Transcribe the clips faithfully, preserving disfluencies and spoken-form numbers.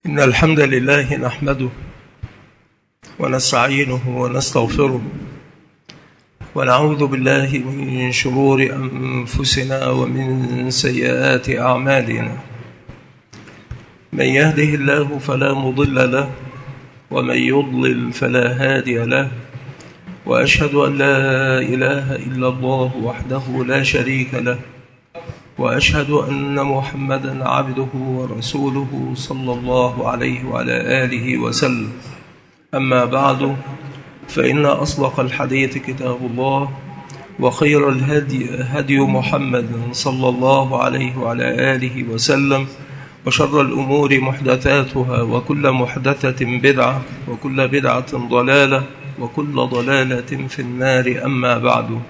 إن الحمد لله نحمده ونستعينه ونستغفره ونعوذ بالله من شرور أنفسنا ومن سيئات أعمالنا. من يهده الله فلا مضل له ومن يضلل فلا هادي له، وأشهد أن لا إله إلا الله وحده لا شريك له، وأشهد أن محمدًا عبده ورسوله صلى الله عليه وعلى آله وسلم. أما بعد، فإن أصدق الحديث كتاب الله، وخير الهدي هدي محمد صلى الله عليه وعلى آله وسلم، وشر الأمور محدثاتها، وكل محدثة بدعة، وكل بدعة ضلالة، وكل ضلالة في النار. أما بعد،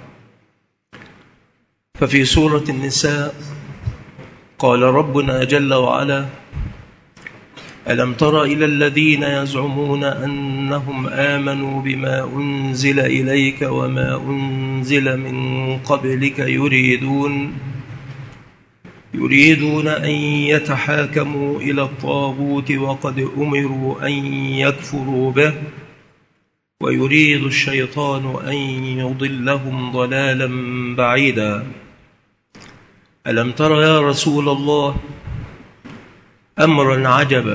ففي سورة النساء قال ربنا جل وعلا: ألم تر إلى الذين يزعمون أنهم آمنوا بما أنزل إليك وما أنزل من قبلك يريدون يريدون أن يتحاكموا إلى الطاغوت وقد أمروا أن يكفروا به ويريد الشيطان أن يضلهم ضلالا بعيدا. ألم تر يا رسول الله أمرا عجبا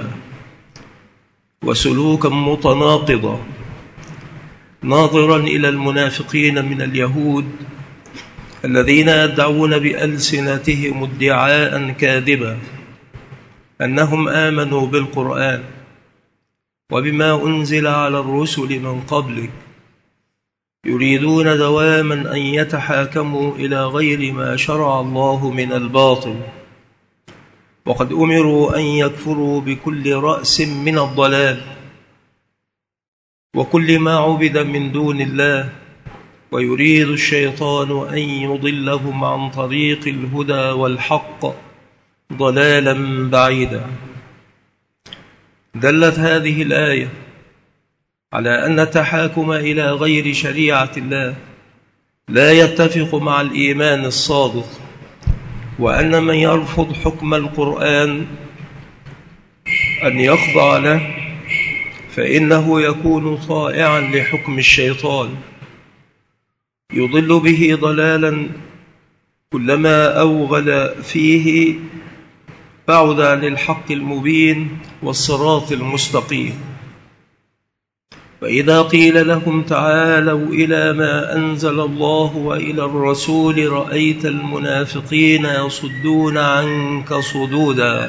وسلوكا متناقضا، ناظرا إلى المنافقين من اليهود الذين يدعون بألسنتهم ادعاء كاذبا أنهم آمنوا بالقرآن وبما أنزل على الرسل من قبلك، يريدون دواما أن يتحاكموا إلى غير ما شرع الله من الباطل، وقد أمروا أن يكفروا بكل رأس من الضلال وكل ما عبد من دون الله، ويريد الشيطان أن يضلهم عن طريق الهدى والحق ضلالا بعيدا. دلت هذه الآية على أن التحاكم إلى غير شريعة الله لا يتفق مع الإيمان الصادق، وأن من يرفض حكم القرآن أن يخضع له فإنه يكون طائعا لحكم الشيطان، يضل به ضلالا كلما أوغل فيه بعد عن الحق المبين والصراط المستقيم. وإذا قيل لهم تعالوا إلى ما أنزل الله وإلى الرسول رأيت المنافقين يصدون عنك صدودا.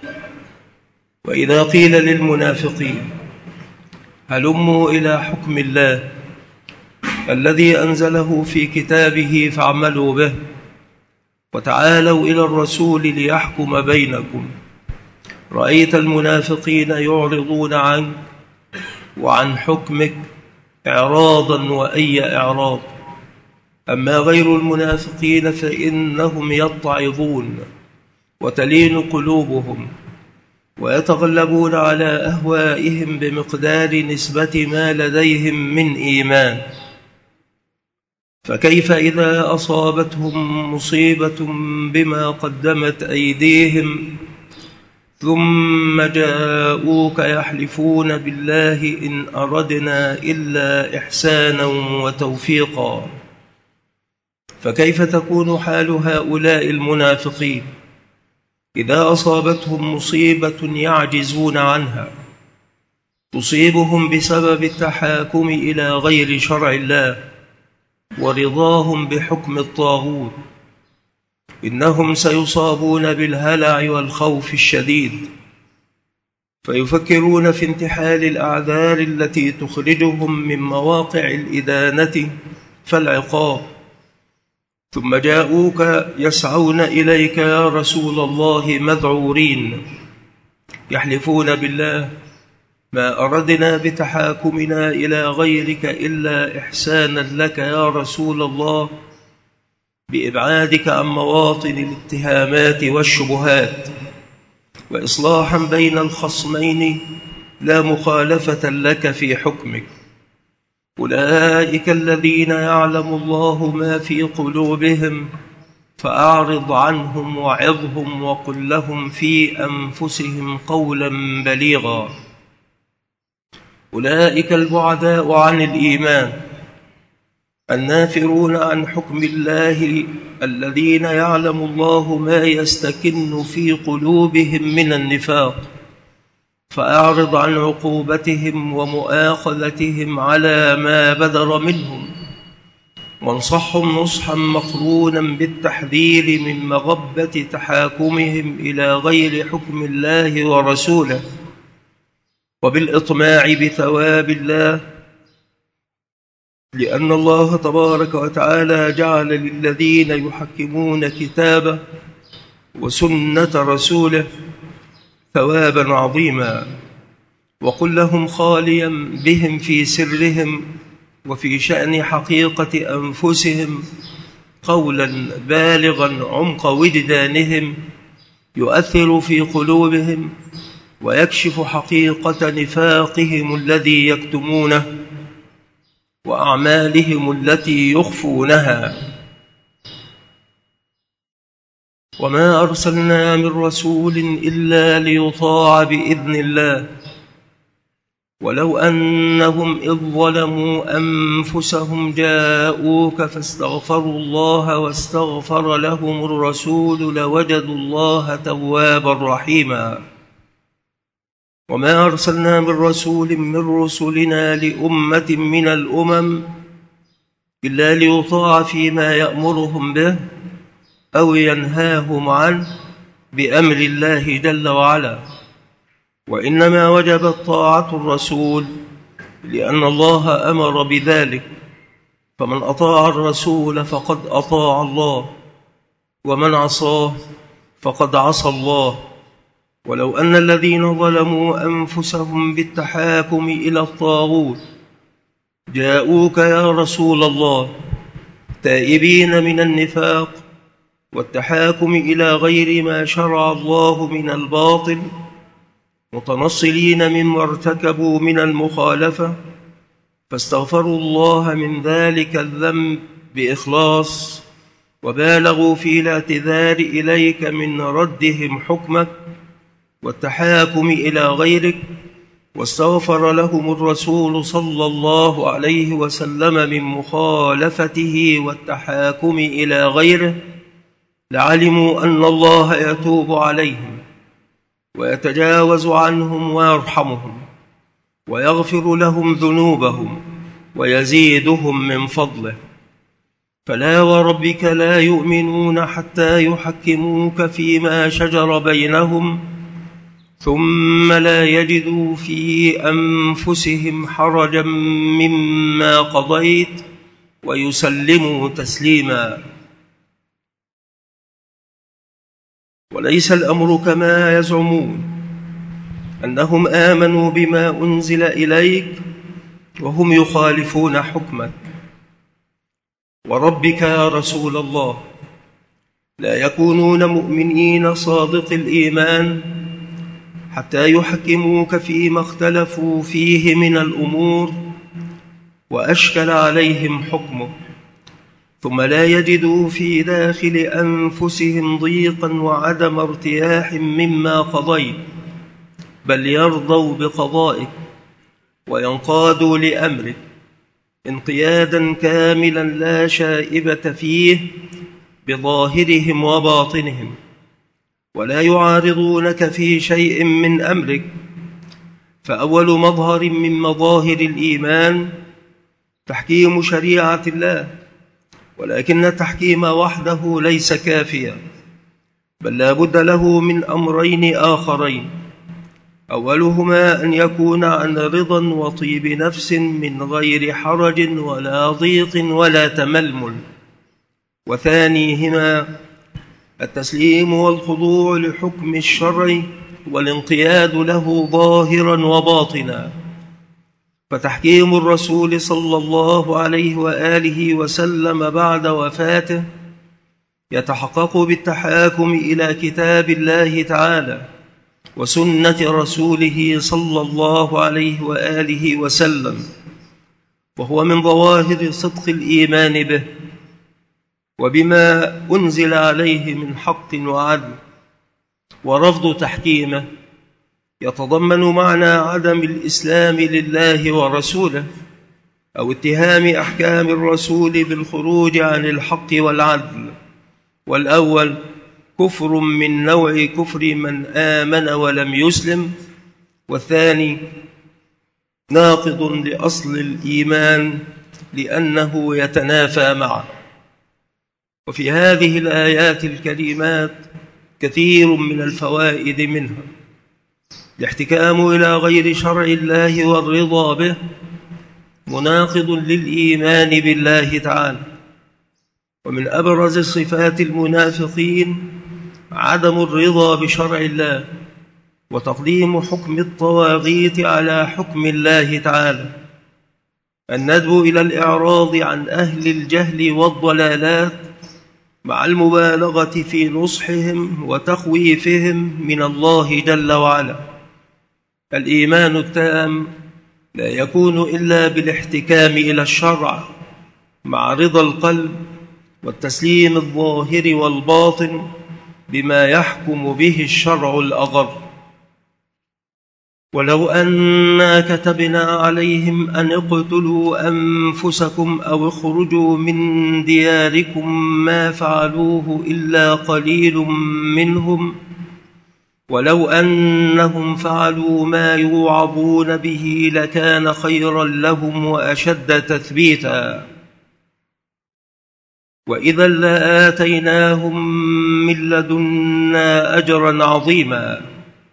وإذا قيل للمنافقين هلموا إلى حكم الله الذي أنزله في كتابه فاعملوا به، وتعالوا إلى الرسول ليحكم بينكم، رأيت المنافقين يعرضون عنك وعن حكمك إعراضا وأي إعراض. أما غير المنافقين فإنهم يتعظون وتلين قلوبهم ويتغلبون على أهوائهم بمقدار نسبة ما لديهم من إيمان. فكيف إذا أصابتهم مصيبة بما قدمت أيديهم ثم جاءوك يحلفون بالله إن أردنا إلا إحسانا وتوفيقا؟ فكيف تكون حال هؤلاء المنافقين إذا أصابتهم مصيبة يعجزون عنها تصيبهم بسبب التحاكم إلى غير شرع الله ورضاهم بحكم الطاغوت؟ إنهم سيصابون بالهلع والخوف الشديد، فيفكرون في انتحال الأعذار التي تخرجهم من مواقع الإدانة فالعقاب، ثم جاءوك يسعون إليك يا رسول الله مذعورين يحلفون بالله ما أردنا بتحاكمنا إلى غيرك إلا إحسانا لك يا رسول الله، بإبعادك عن مواطن الاتهامات والشبهات وإصلاحا بين الخصمين لا مخالفة لك في حكمك. أولئك الذين يعلم الله ما في قلوبهم فأعرض عنهم وعظهم وقل لهم في أنفسهم قولا بليغا. أولئك البعداء عن الإيمان النافرون عن حكم الله، الذين يعلم الله ما يستكن في قلوبهم من النفاق، فأعرض عن عقوبتهم ومؤاخذتهم على ما بدر منهم، وانصحهم نصحا مقرونا بالتحذير من مغبة تحاكمهم إلى غير حكم الله ورسوله، وبالإطماع بثواب الله، لأن الله تبارك وتعالى جعل للذين يحكمون كتابه وسنة رسوله ثوابا عظيما. وقل لهم خاليا بهم في سرهم وفي شأن حقيقة أنفسهم قولا بالغا عمق وجدانهم يؤثر في قلوبهم ويكشف حقيقة نفاقهم الذي يكتمونه وأعمالهم التي يخفونها. وما أرسلنا من رسول إلا ليطاع بإذن الله، ولو أنهم إذ ظلموا أنفسهم جاءوك فاستغفروا الله واستغفر لهم الرسول لوجدوا الله توابا رحيما. وما أرسلنا من رسول من رسلنا لأمة من الأمم إلا ليطاع فيما يأمرهم به أو ينهاهم عنه بأمر الله جل وعلا، وإنما وجبت طاعة الرسول لأن الله أمر بذلك، فمن أطاع الرسول فقد أطاع الله، ومن عصاه فقد عصى الله. ولو أن الذين ظلموا أنفسهم بالتحاكم إلى الطاغوت جاءوك يا رسول الله تائبين من النفاق والتحاكم إلى غير ما شرع الله من الباطل، متنصلين مما ارتكبوا من المخالفة، فاستغفروا الله من ذلك الذنب بإخلاص، وبالغوا في الاعتذار إليك من ردهم حكمك والتحاكم إلى غيرك، واستغفر لهم الرسول صلى الله عليه وسلم من مخالفته والتحاكم إلى غيره، لعلموا أن الله يتوب عليهم ويتجاوز عنهم ويرحمهم ويغفر لهم ذنوبهم ويزيدهم من فضله. فلا وربك لا يؤمنون حتى يحكموك فيما شجر بينهم ثم لا يجدوا في أنفسهم حرجا مما قضيت ويسلموا تسليما. وليس الأمر كما يزعمون أنهم آمنوا بما أنزل إليك وهم يخالفون حكمك. وربك يا رسول الله لا يكونون مؤمنين صادق الإيمان حتى يحكموك فيما اختلفوا فيه من الأمور وأشكل عليهم حكمه، ثم لا يجدوا في داخل أنفسهم ضيقا وعدم ارتياح مما قضيت، بل يرضوا بقضائك وينقادوا لأمرك انقيادا كاملا لا شائبة فيه بظاهرهم وباطنهم، ولا يعارضونك في شيء من أمرك. فأول مظهر من مظاهر الإيمان تحكيم شريعة الله، ولكن التحكيم وحده ليس كافيا، بل لا بد له من أمرين آخرين: أولهما أن يكون عن رضا وطيب نفس من غير حرج ولا ضيق ولا تململ، وثانيهما التسليم والخضوع لحكم الشرع والانقياد له ظاهرا وباطنا. فتحكيم الرسول صلى الله عليه وآله وسلم بعد وفاته يتحقق بالتحاكم إلى كتاب الله تعالى وسنة رسوله صلى الله عليه وآله وسلم، وهو من ظواهر صدق الإيمان به. وبما أنزل عليه من حق وعدل، ورفض تحكيمه يتضمن معنى عدم الإسلام لله ورسوله، أو اتهام أحكام الرسول بالخروج عن الحق والعدل. والأول كفر من نوع كفر من آمن ولم يسلم، والثاني ناقض لأصل الإيمان لأنه يتنافى معه. وفي هذه الآيات الكريمات كثير من الفوائد منها الاحتكام إلى غير شرع الله والرضا به مناقض للإيمان بالله تعالى. ومن أبرز صفات المنافقين عدم الرضا بشرع الله وتقديم حكم الطواغيت على حكم الله تعالى، الندب إلى الإعراض عن أهل الجهل والضلالات مع المبالغة في نصحهم وتخويفهم من الله جل وعلا. الإيمان التام لا يكون إلا بالاحتكام إلى الشرع مع رضا القلب والتسليم الظاهر والباطن بما يحكم به الشرع الأغر. ولو أنا كتبنا عليهم أن اقتلوا أنفسكم أو اخرجوا من دياركم ما فعلوه إلا قليل منهم، ولو أنهم فعلوا ما يوعظون به لكان خيرا لهم وأشد تثبيتا، وإذا لآتيناهم من لدنا أجرا عظيما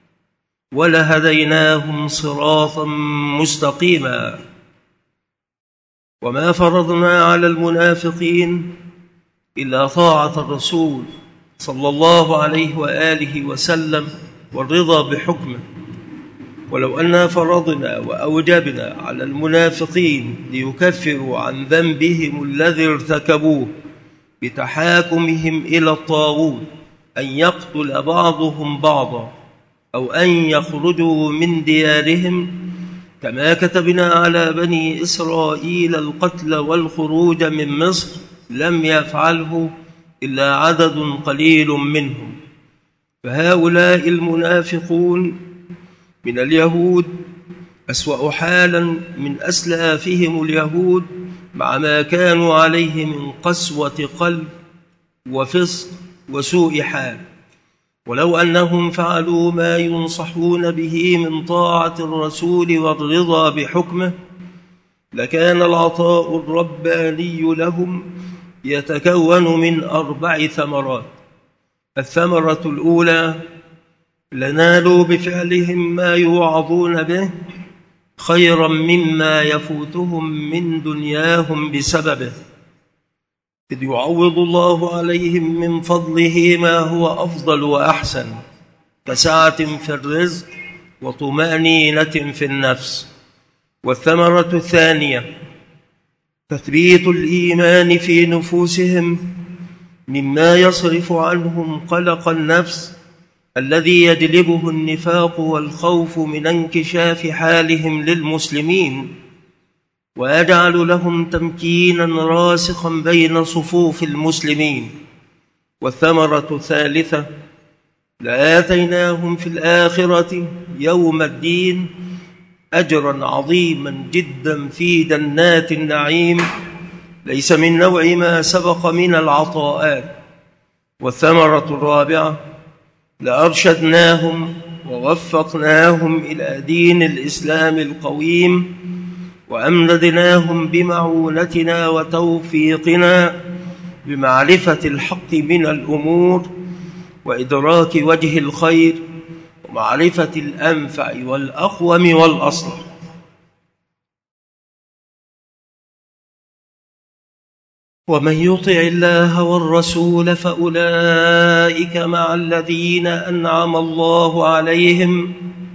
ولهديناهم صراطا مستقيما. وما فرضنا على المنافقين إلا طاعة الرسول صلى الله عليه وآله وسلم والرضا بحكمه. ولو أننا فرضنا وأوجبنا على المنافقين ليكفروا عن ذنبهم الذي ارتكبوه بتحاكمهم إلى الطاغوت أن يقتل بعضهم بعضا أو أن يخرجوا من ديارهم كما كتبنا على بني إسرائيل القتل والخروج من مصر، لم يفعله إلا عدد قليل منهم. فهؤلاء المنافقون من اليهود أسوأ حالا من أسلافهم اليهود مع ما كانوا عليه من قسوة قلب وفسق وسوء حال. ولو أنهم فعلوا ما ينصحون به من طاعة الرسول والرضا بحكمه لكان العطاء الرباني لهم يتكون من أربع ثمرات. الثمرة الأولى لنالوا بفعلهم ما يوعظون به خيرا مما يفوتهم من دنياهم بسببه، إذ يعوض الله عليهم من فضله ما هو أفضل وأحسن كسعة في الرزق وطمأنينة في النفس. والثمرة الثانية تثبيت الإيمان في نفوسهم مما يصرف عنهم قلق النفس الذي يجلبه النفاق والخوف من انكشاف حالهم للمسلمين، ويجعل لهم تمكينا راسخا بين صفوف المسلمين. والثمرة الثالثة لآتيناهم في الآخرة يوم الدين أجرا عظيما جدا في جنات النعيم ليس من نوع ما سبق من العطاءات. والثمرة الرابعة لأرشدناهم ووفقناهم إلى دين الإسلام القويم وأمددناهم بمعونتنا وتوفيقنا بمعرفة الحق من الأمور وإدراك وجه الخير ومعرفة الأنفع والأقوم والأصلح. ومن يطع الله والرسول فأولئك مع الذين أنعم الله عليهم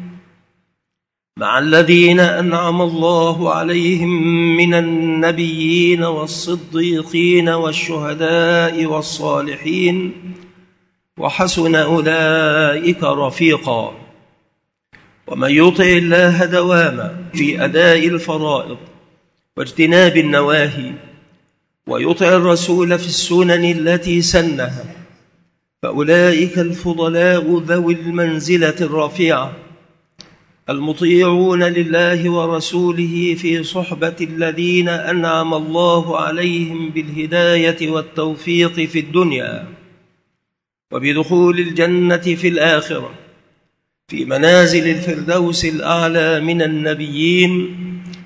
مع الذين أنعم الله عليهم من النبيين والصديقين والشهداء والصالحين وحسن أولئك رفيقا. ومن يطع الله دواما في أداء الفرائض واجتناب النواهي ويطع الرسول في السنن التي سنها، فأولئك الفضلاء ذوي المنزلة الرفيعة المطيعون لله ورسوله في صحبة الذين أنعم الله عليهم بالهداية والتوفيق في الدنيا، وبدخول الجنة في الآخرة، في منازل الفردوس الأعلى من النبيين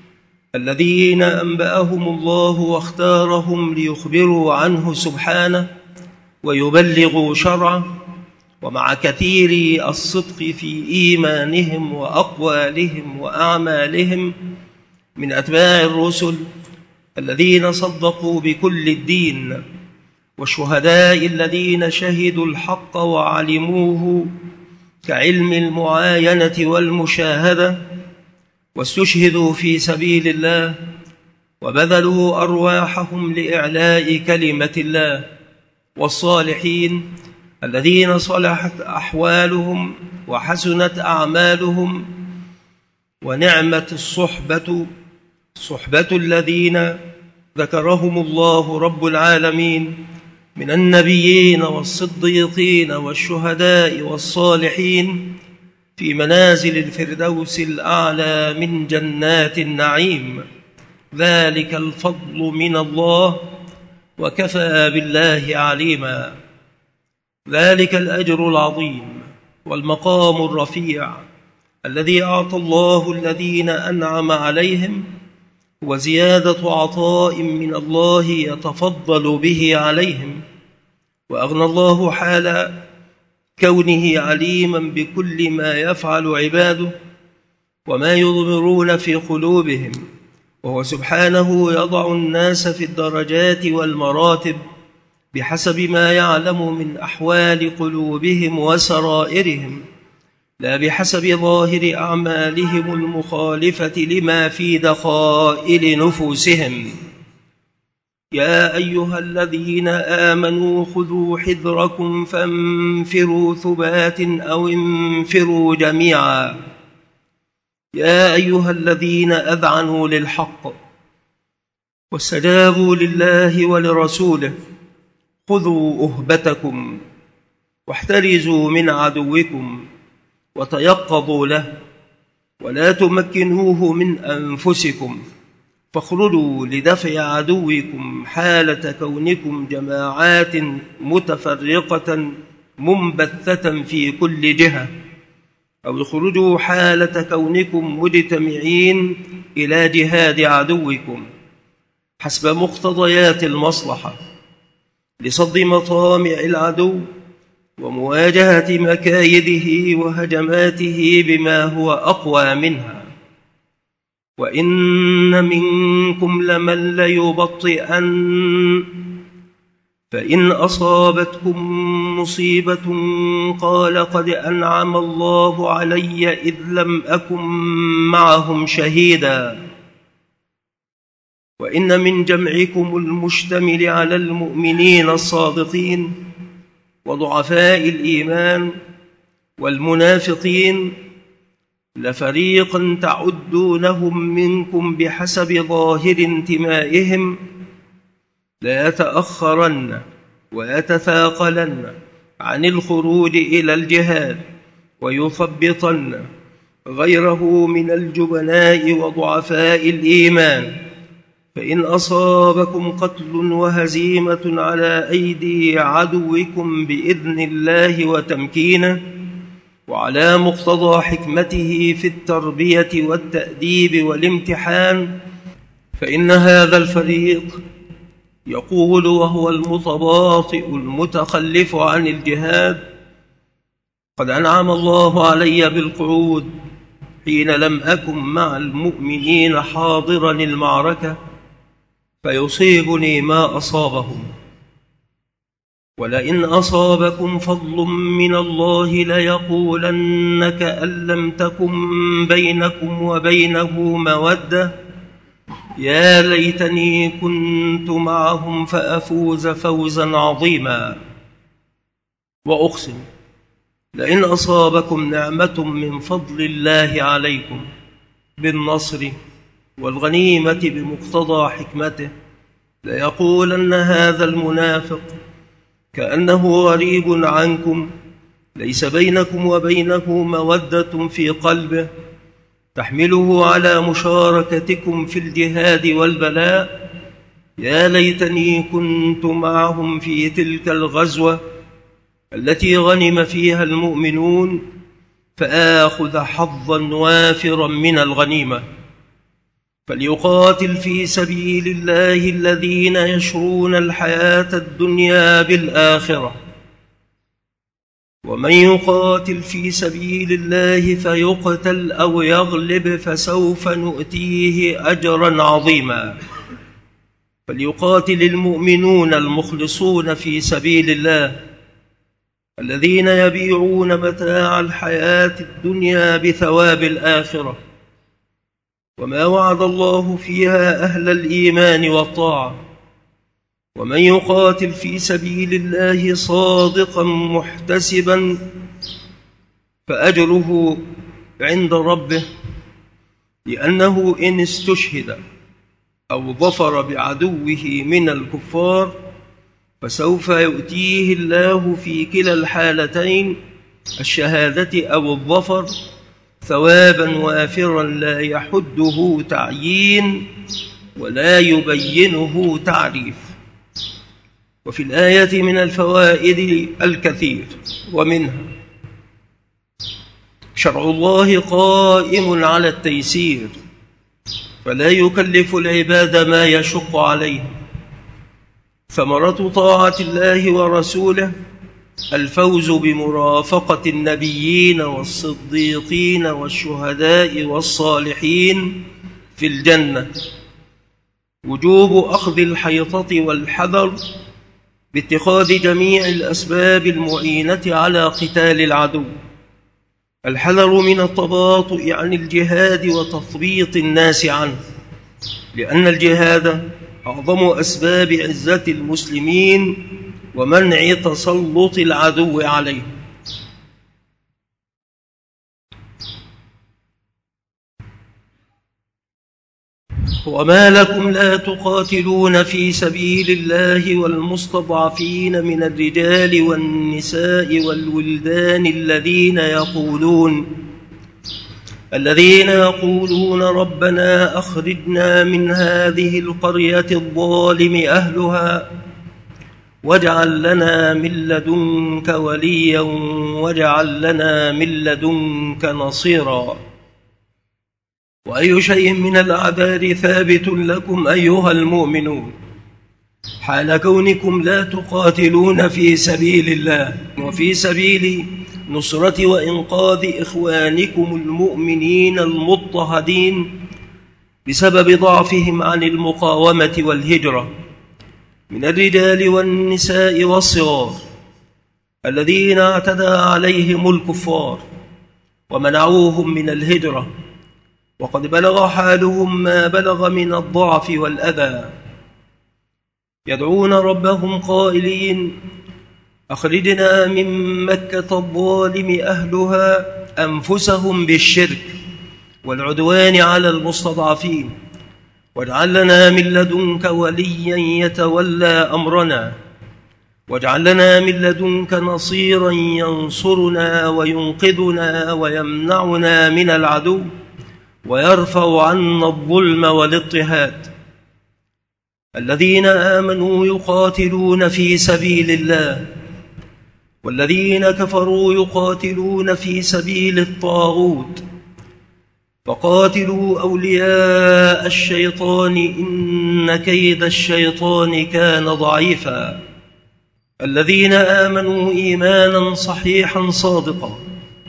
الذين أنبأهم الله واختارهم ليخبروا عنه سبحانه ويبلغوا شرعه، ومع كثير الصدق في إيمانهم وأقوالهم وأعمالهم من أتباع الرسل الذين صدقوا بكل الدين، والشهداء الذين شهدوا الحق وعلموه كعلم المعاينة والمشاهدة، واستشهدوا في سبيل الله وبذلوا أرواحهم لإعلاء كلمة الله، والصالحين الذين صلحت أحوالهم وحسنت أعمالهم، ونعمة الصحبة صحبة الذين ذكرهم الله رب العالمين من النبيين والصديقين والشهداء والصالحين في منازل الفردوس الأعلى من جنات النعيم. ذلك الفضل من الله وكفى بالله عليما. ذلك الأجر العظيم والمقام الرفيع الذي أعطى الله الذين أنعم عليهم، وزيادة عطاء من الله يتفضل به عليهم، وأغنى الله حال كونه عليما بكل ما يفعل عباده وما يضمرون في قلوبهم، وهو سبحانه يضع الناس في الدرجات والمراتب بحسب ما يعلم من أحوال قلوبهم وسرائرهم، لا بحسب ظاهر أعمالهم المخالفة لما في دخائل نفوسهم. يا أيها الذين آمنوا خذوا حذركم فانفروا ثبات أو انفروا جميعا. يا أيها الذين أذعنوا للحق واستجابوا لله ولرسوله خذوا أهبتكم واحترزوا من عدوكم وتيقظوا له، ولا تمكنوه من أنفسكم، فاخرجوا لدفع عدوكم حالة كونكم جماعات متفرقة منبثة في كل جهة، أو اخرجوا حالة كونكم مجتمعين إلى جهاد عدوكم حسب مقتضيات المصلحة لصد مطامع العدو ومواجهة مكايده وهجماته بما هو أقوى منها. وإن منكم لمن ليبطئن، فإن أصابتكم مصيبة قال قد أنعم الله علي إذ لم أكن معهم شهيدا. وإن من جمعكم المشتمل على المؤمنين الصادقين وضعفاء الإيمان والمنافقين لفريقا تعدونهم منكم بحسب ظاهر انتمائهم لا يتأخرن ويتثاقلن عن الخروج إلى الجهاد، ويثبطن غيره من الجبناء وضعفاء الإيمان، فإن أصابكم قتل وهزيمة على أيدي عدوكم بإذن الله وتمكينه وعلى مقتضى حكمته في التربية والتأديب والامتحان، فإن هذا الفريق يقول وهو المتباطئ المتخلف عن الجهاد: قد أنعم الله علي بالقعود حين لم أكن مع المؤمنين حاضرا المعركة فيصيبني ما أصابهم، ولئن أصابكم فضل من الله ليقولن كأن لم تكن بينكم وبينه مودة يا ليتني كنت معهم فأفوز فوزا عظيما. وأقسم لئن أصابكم نعمة من فضل الله عليكم بالنصر والغنيمة بمقتضى حكمته ليقولن هذا المنافق كأنه غريب عنكم ليس بينكم وبينه مودة في قلبه تحمله على مشاركتكم في الجهاد والبلاء. يا ليتني كنت معهم في تلك الغزوة التي غنم فيها المؤمنون فآخذ حظا وافرا من الغنيمة. فليقاتل في سبيل الله الذين يشرون الحياة الدنيا بالآخرة، ومن يقاتل في سبيل الله فيقتل أو يغلب فسوف نؤتيه أجرا عظيما. فليقاتل المؤمنون المخلصون في سبيل الله الذين يبيعون متاع الحياة الدنيا بثواب الآخرة، وما وعد الله فيها أهل الإيمان والطاعة. ومن يقاتل في سبيل الله صادقا محتسبا فأجره عند ربه، لأنه إن استشهد أو ظفر بعدوه من الكفار فسوف يؤتيه الله في كلا الحالتين الشهادة أو الظفر ثوابا وافرا لا يحده تعيين ولا يبينه تعريف. وفي الآية من الفوائد الكثير، ومنها شرع الله قائم على التيسير فلا يكلف العباد ما يشق عليهم. ثمرة طاعة الله ورسوله الفوز بمرافقة النبيين والصديقين والشهداء والصالحين في الجنة. وجوب أخذ الحيطة والحذر باتخاذ جميع الأسباب المعينة على قتال العدو. الحذر من التباطؤ عن الجهاد وتثبيط الناس عنه، لأن الجهاد أعظم أسباب عزة المسلمين ومنع تسلط العدو عليه. وما لكم لا تقاتلون في سبيل الله والمستضعفين من الرجال والنساء والولدان الذين يقولون الذين يقولون ربنا أخرجنا من هذه القرية الظالم أهلها واجعل لنا من لدنك وليا واجعل لنا من لدنك نصيرا. وأي شيء من الأعذار ثابت لكم أيها المؤمنون حال كونكم لا تقاتلون في سبيل الله وفي سبيل نصرة وإنقاذ إخوانكم المؤمنين المضطهدين بسبب ضعفهم عن المقاومة والهجرة من الرجال والنساء والصغار الذين اعتدى عليهم الكفار ومنعوهم من الهجرة، وقد بلغ حالهم ما بلغ من الضعف والأذى. يدعون ربهم قائلين أخرجنا من مكة الظالم أهلها أنفسهم بالشرك والعدوان على المستضعفين واجعل لنا من لدنك وليا يتولى أمرنا واجعل لنا من لدنك نصيرا ينصرنا وينقذنا ويمنعنا من العدو ويرفع عنا الظلم والاضطهاد. الذين آمنوا يقاتلون في سبيل الله والذين كفروا يقاتلون في سبيل الطاغوت فقاتلوا أولياء الشيطان إن كيد الشيطان كان ضعيفا. الذين آمنوا إيمانا صحيحا صادقا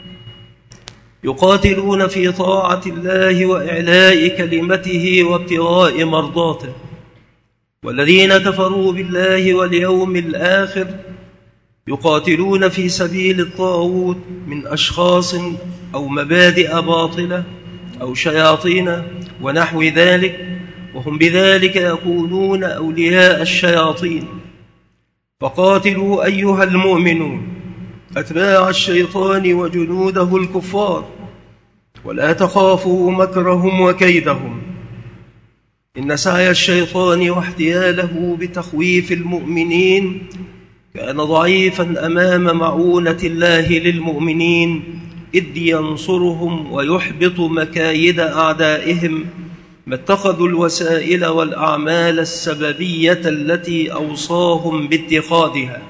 يقاتلون في طاعة الله وإعلاء كلمته وابتغاء مرضاته، والذين كفروا بالله واليوم الآخر يقاتلون في سبيل الطاغوت من أشخاص أو مبادئ باطلة أو شياطين ونحو ذلك، وهم بذلك يكونون أولياء الشياطين. فقاتلوا أيها المؤمنون أتباع الشيطان وجنوده الكفار ولا تخافوا مكرهم وكيدهم، إن سعي الشيطان واحتياله بتخويف المؤمنين كان ضعيفا أمام معونة الله للمؤمنين، إذ ينصرهم ويحبط مكايد أعدائهم ما اتخذوا الوسائل والأعمال السببية التي أوصاهم باتخاذها.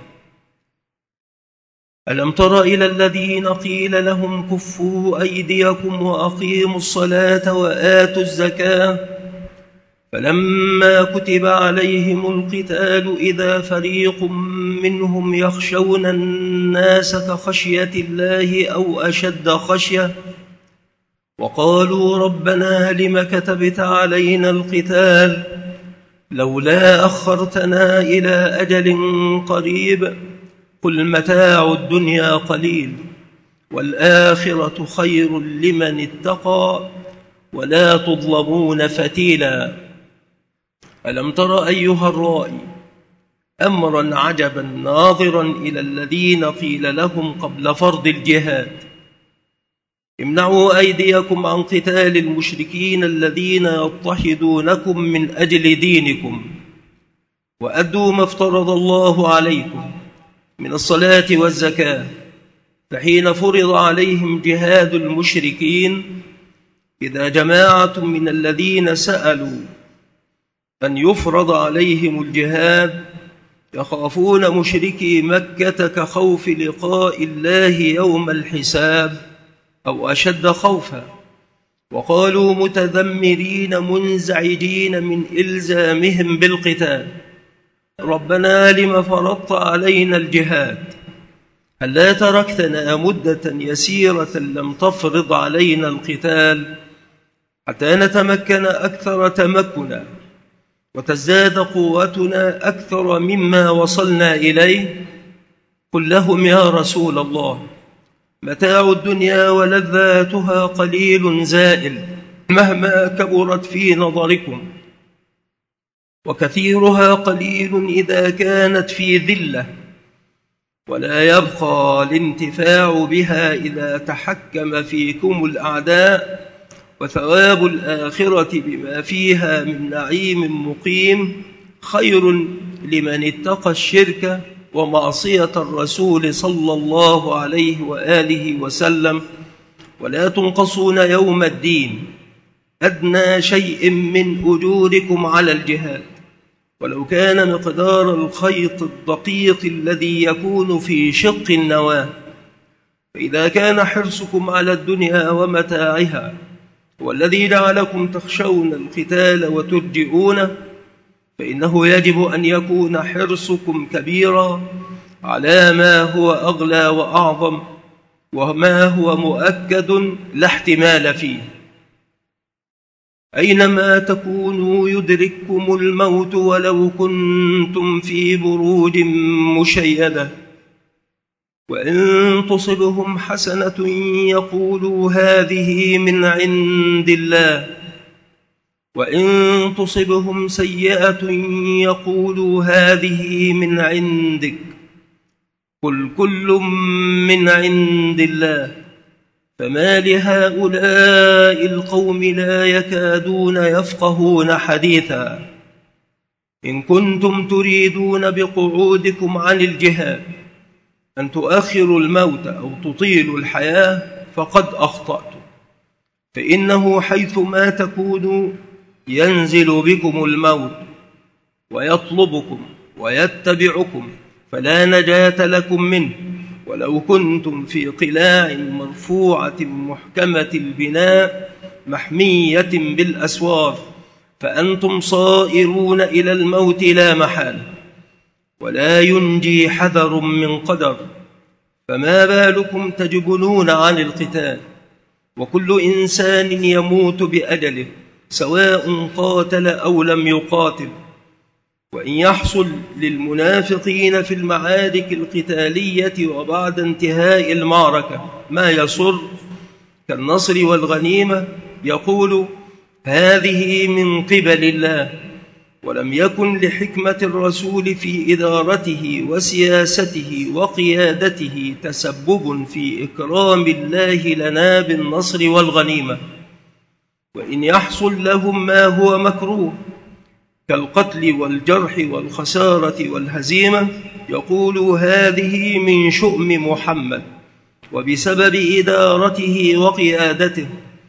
ألم تر إلى الذين قيل لهم كفوا أيديكم وأقيموا الصلاة وآتوا الزكاة فلما كتب عليهم القتال إذا فريق منهم يخشون الناس كخشية الله أو أشد خشية وقالوا ربنا لم كتبت علينا القتال لولا أخرتنا إلى أجل قريب قل متاع الدنيا قليل والآخرة خير لمن اتقى ولا تظلمون فتيلا. ألم تر أيها الرائي أمرا عجبا ناظرا إلى الذين قيل لهم قبل فرض الجهاد امنعوا أيديكم عن قتال المشركين الذين يضطهدونكم من أجل دينكم وأدوا ما افترض الله عليكم من الصلاة والزكاة، فحين فرض عليهم جهاد المشركين إذا جماعة من الذين سألوا أن يفرض عليهم الجهاد يخافون مشركي مكة كخوف لقاء الله يوم الحساب أو أشد خوفا، وقالوا متذمرين منزعجين من إلزامهم بالقتال ربنا لم فرضت علينا الجهاد هلا تركتنا مدة يسيرة لم تفرض علينا القتال حتى نتمكن أكثر تمكنا وتزداد قوتنا أكثر مما وصلنا إليه. قل لهم يا رسول الله متاع الدنيا ولذاتها قليل زائل مهما كبرت في نظركم وكثيرها قليل إذا كانت في ذلة ولا يبقى الانتفاع بها إذا تحكم فيكم الأعداء وثواب الآخرة بما فيها من نعيم مقيم خير لمن اتقى الشرك ومعصية الرسول صلى الله عليه وآله وسلم ولا تنقصون يوم الدين أدنى شيء من أجوركم على الجهاد ولو كان مقدار الخيط الدقيق الذي يكون في شق النواة. فإذا كان حرصكم على الدنيا ومتاعها والذي جعلكم تخشون القتال وترجئونه فإنه يجب أن يكون حرصكم كبيرا على ما هو أغلى وأعظم وما هو مؤكد لا احتمال فيه. أينما تكونوا يدرككم الموت ولو كنتم في بروج مشيدة وإن تصبهم حسنة يقولوا هذه من عند الله وإن تصبهم سيئة يقولوا هذه من عندك قل كل من عند الله فما لهؤلاء القوم لا يكادون يفقهون حديثا. إن كنتم تريدون بقعودكم عن الجهاد أن تؤخروا الموت أو تطيلوا الحياة فقد أخطأتم، فإنه حيثما تكونوا ينزل بكم الموت ويطلبكم ويتبعكم فلا نجاة لكم منه ولو كنتم في قلاع مرفوعة محكمة البناء محمية بالأسوار فأنتم صائرون إلى الموت لا محالة ولا ينجي حذر من قدر، فما بالكم تجبنون عن القتال وكل إنسان يموت بأجله سواء قاتل أو لم يقاتل. وإن يحصل للمنافقين في المعارك القتالية وبعد انتهاء المعركة ما يسر كالنصر والغنيمة يقول هذه من قبل الله، ولم يكن لحكمة الرسول في إدارته وسياسته وقيادته تسبب في إكرام الله لنا بالنصر والغنيمة. وإن يحصل لهم ما هو مكروه كالقتل والجرح والخسارة والهزيمة، يقول هذه من شؤم محمد، وبسبب إدارته وقيادته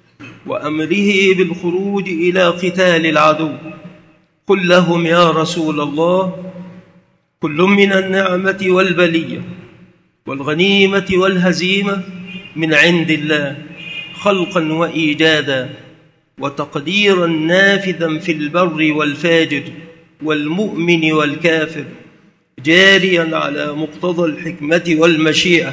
وأمره بالخروج إلى قتال العدو. قل لهم يا رسول الله: كل من النعمة والبلية والغنيمة والهزيمة من عند الله، خلقا وإيجادا وتقديرا نافذا في البر والفاجر والمؤمن والكافر، جاريا على مقتضى الحكمة والمشيئة.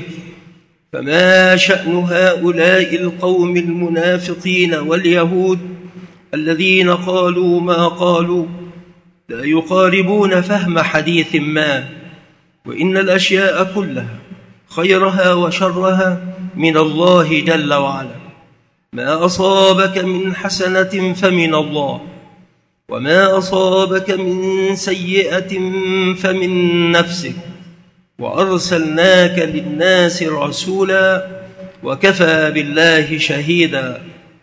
فما شأن هؤلاء القوم المنافقين واليهود الذين قالوا ما قالوا، لا يقاربون فهم حديث ما، وإن الأشياء كلها خيرها وشرها من الله جل وعلا. ما أصابك من حسنة فمن الله، وما أصابك من سيئة فمن نفسك، وأرسلناك للناس رسولا وكفى بالله شهيدا.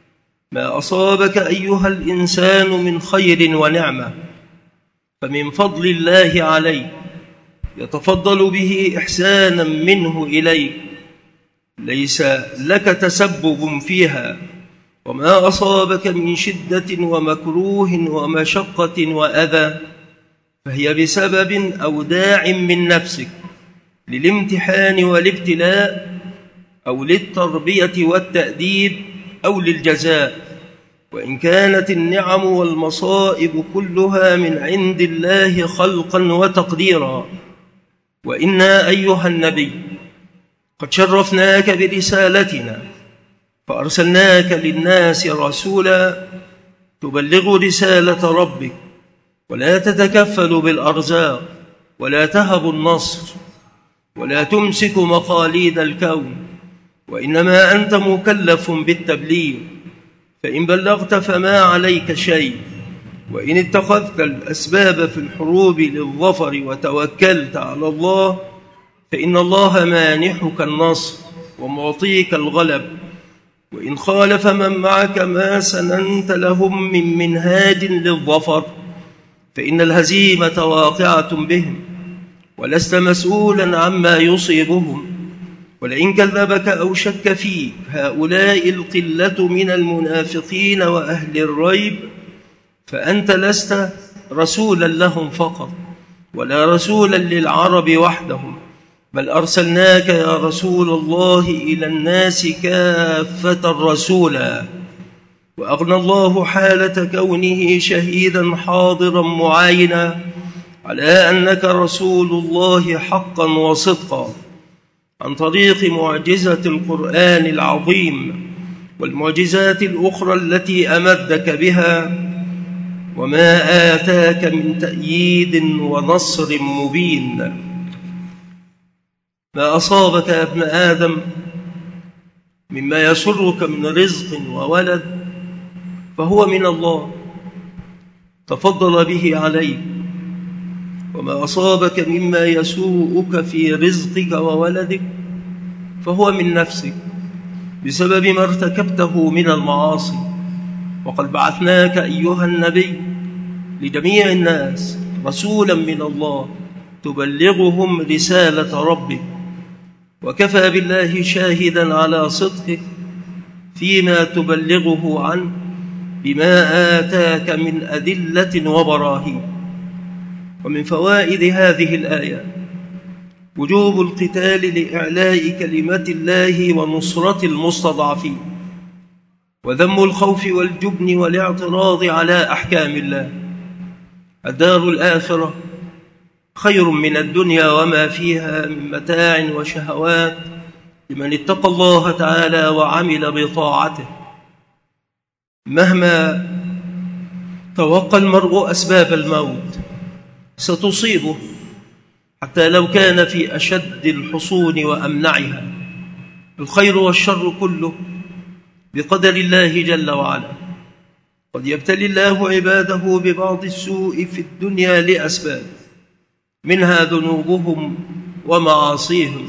ما أصابك أيها الإنسان من خير ونعمة فمن فضل الله عليك، يتفضل به إحسانا منه إليك، ليس لك تسبب فيها. وما أصابك من شدة ومكروه ومشقة وأذى فهي بسبب أو داع من نفسك للامتحان والابتلاء، أو للتربية والتأديب، أو للجزاء. وإن كانت النعم والمصائب كلها من عند الله خلقا وتقديرا. وإنا أيها النبي قد شرفناك برسالتنا، فأرسلناك للناس رسولا تبلغ رسالة ربك، ولا تتكفل بالأرزاق، ولا تهب النصر، ولا تمسك مقاليد الكون، وإنما أنت مكلف بالتبليغ. فإن بلغت فما عليك شيء، وإن اتخذت الأسباب في الحروب للظفر وتوكلت على الله فإن الله مانحك النصر ومعطيك الغلب. وإن خالف من معك ما سننت لهم من منهاج للظفر فإن الهزيمة واقعة بهم، ولست مسؤولا عما يصيبهم. ولئن كذبك أو شك فيك هؤلاء القلة من المنافقين وأهل الريب فأنت لست رسولا لهم فقط، ولا رسولا للعرب وحدهم، بل أرسلناك يا رسول الله إلى الناس كافة رسولا. وأغنى الله حالة كونه شهيدا حاضرا معاينا على أنك رسول الله حقا وصدقا، عن طريق معجزة القرآن العظيم والمعجزات الأخرى التي أمدك بها، وما آتاك من تأييد ونصر مبين. ما أصابك يا ابن آدم مما يسرك من رزق وولد فهو من الله تفضل به عليك، وما أصابك مما يسوءك في رزقك وولدك فهو من نفسك بسبب ما ارتكبته من المعاصي. وقد بعثناك أيها النبي لجميع الناس رسولا من الله تبلغهم رسالة ربك، وكفى بالله شاهدا على صدقك فيما تبلغه عنه بما آتاك من أدلة وبراهين. ومن فوائد هذه الآية وجوب القتال لإعلاء كلمة الله ونصرة المستضعفين، وذم الخوف والجبن والاعتراض على أحكام الله. الدار الآخرة خير من الدنيا وما فيها من متاع وشهوات لمن اتقى الله تعالى وعمل بطاعته. مهما توقى المرء أسباب الموت ستصيبه، حتى لو كان في أشد الحصون وأمنعها. الخير والشر كله بقدر الله جل وعلا. قد يبتلي الله عباده ببعض السوء في الدنيا لأسباب، منها ذنوبهم ومعاصيهم.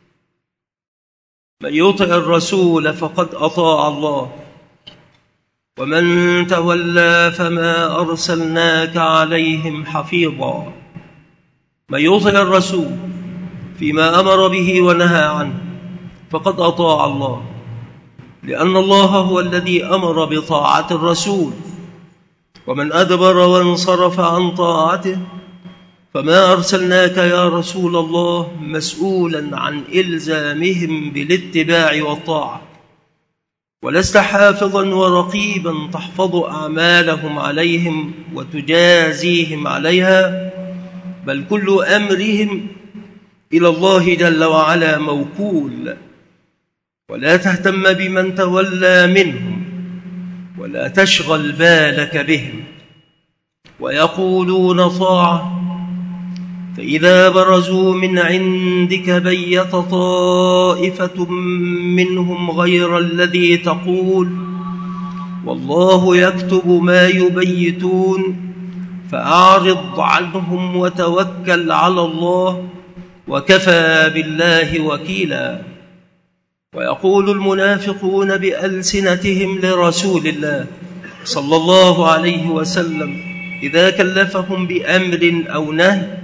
من يطع الرسول فقد أطاع الله، ومن تولى فما أرسلناك عليهم حفيظا. من يطع الرسول فيما أمر به ونهى عنه فقد أطاع الله، لأن الله هو الذي أمر بطاعة الرسول. ومن أدبر وانصرف عن طاعته فما أرسلناك يا رسول الله مسؤولا عن إلزامهم بالاتباع والطاعة، ولست حافظا ورقيبا تحفظ أعمالهم عليهم وتجازيهم عليها، بل كل أمرهم إلى الله جل وعلا موكول. ولا تهتم بمن تولى منهم ولا تشغل بالك بهم. ويقولون طاعة فإذا برزوا من عندك بيت طائفة منهم غير الذي تقول والله يكتب ما يبيتون فأعرض عنهم وتوكل على الله وكفى بالله وكيلا. ويقول المنافقون بألسنتهم لرسول الله صلى الله عليه وسلم إذا كلفهم بأمر أو نهي: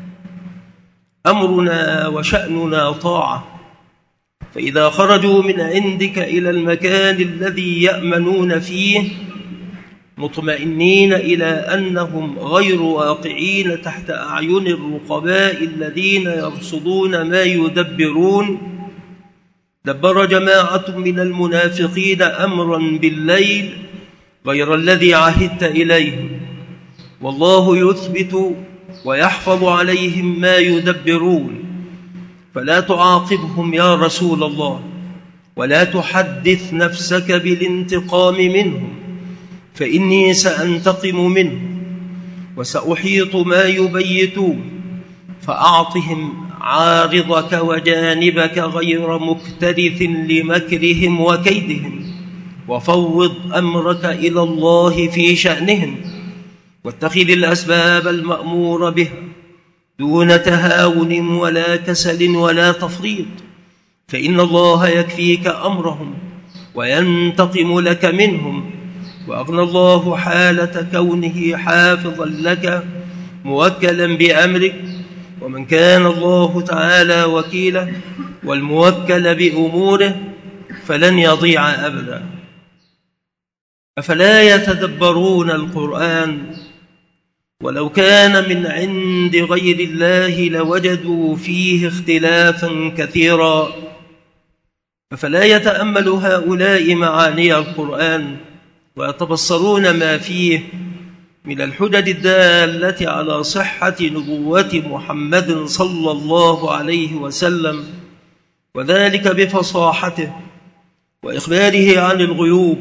أمرنا وشأننا طاعة. فإذا خرجوا من عندك إلى المكان الذي يأمنون فيه مطمئنين إلى أنهم غير واقعين تحت أعين الرقباء الذين يرصدون ما يدبرون، دبر جماعة من المنافقين أمرا بالليل غير الذي عهدت إليهم، والله يثبت ويحفظ عليهم ما يدبرون. فلا تعاقبهم يا رسول الله، ولا تحدث نفسك بالانتقام منهم، فإني سأنتقم منهم وسأحيط ما يبيتون، فأعطهم عارضك وجانبك غير مكترث لمكرهم وكيدهم، وفوض أمرك إلى الله في شأنهم، واتخذ الأسباب المأمور بها دون تهاون ولا كسل ولا تفريط، فإن الله يكفيك أمرهم وينتقم لك منهم. وأغنى الله حالة كونه حافظا لك موكلا بأمرك، ومن كان الله تعالى وكيله والموكل بأموره فلن يضيع أبدا. أفلا يتدبرون القرآن؟ ولو كان من عند غير الله لوجدوا فيه اختلافا كثيرا. أفلا يتأمل هؤلاء معاني القرآن ويتبصرون ما فيه من الحجج الدالة على صحة نبوة محمد صلى الله عليه وسلم، وذلك بفصاحته وإخباره عن الغيوب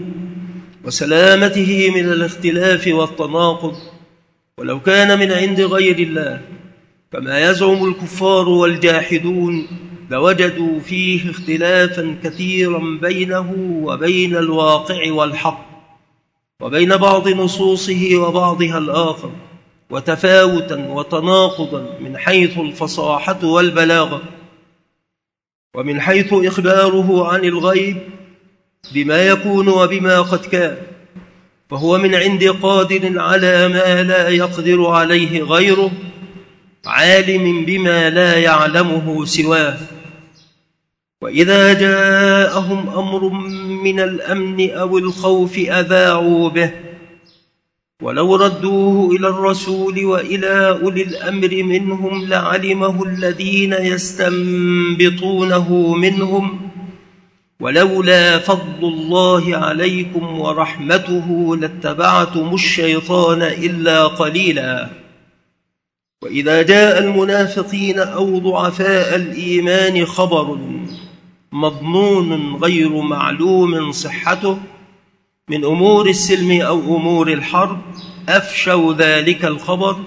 وسلامته من الاختلاف والتناقض. ولو كان من عند غير الله كما يزعم الكفار والجاحدون لوجدوا فيه اختلافا كثيرا بينه وبين الواقع والحق، وبين بعض نصوصه وبعضها الآخر، وتفاوتا وتناقضا من حيث الفصاحة والبلاغة، ومن حيث إخباره عن الغيب بما يكون وبما قد كان، فهو من عند قادر على ما لا يقدر عليه غيره، عالم بما لا يعلمه سواه. وإذا جاءهم أمر من الأمن أو الخوف أذاعوا به، ولو ردوه إلى الرسول وإلى أولي الأمر منهم لعلمه الذين يستنبطونه منهم، ولولا فضل الله عليكم ورحمته لاتبعتم الشيطان إلا قليلا. وإذا جاء المنافقين أو ضعفاء الإيمان خبر مضمون غير معلوم صحته من أمور السلم أو أمور الحرب أفشوا ذلك الخبر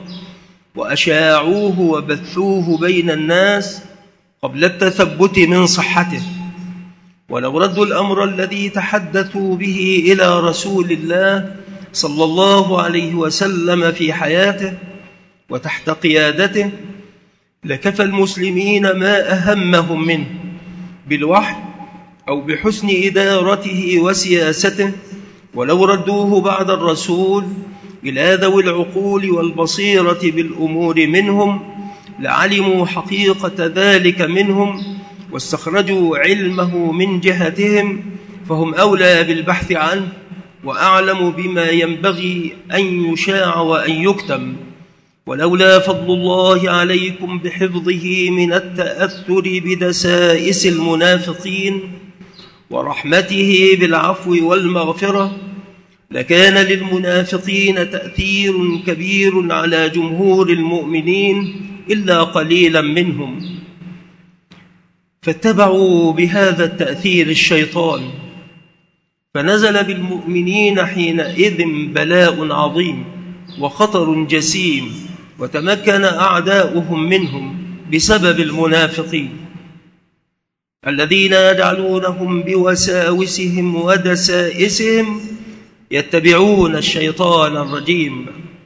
وأشاعوه وبثوه بين الناس قبل التثبت من صحته. ولو ردوا الأمر الذي تحدثوا به إلى رسول الله صلى الله عليه وسلم في حياته وتحت قيادته لكفى المسلمين ما أهمهم منه بالوحي أو بحسن إدارته وسياسته ولو ردوه بعد الرسول إلى ذوي العقول والبصيرة بالأمور منهم لعلموا حقيقة ذلك منهم واستخرجوا علمه من جهتهم، فهم أولى بالبحث عنه وأعلم بما ينبغي أن يشاع وأن يكتم. ولولا فضل الله عليكم بحفظه من التأثر بدسائس المنافقين ورحمته بالعفو والمغفرة لكان للمنافقين تأثير كبير على جمهور المؤمنين إلا قليلا منهم، فاتبعوا بهذا التأثير الشيطان، فنزل بالمؤمنين حينئذ بلاء عظيم وخطر جسيم، وتمكن أعداؤهم منهم بسبب المنافقين الذين يجعلونهم بوساوسهم ودسائسهم يتبعون الشيطان الرجيم.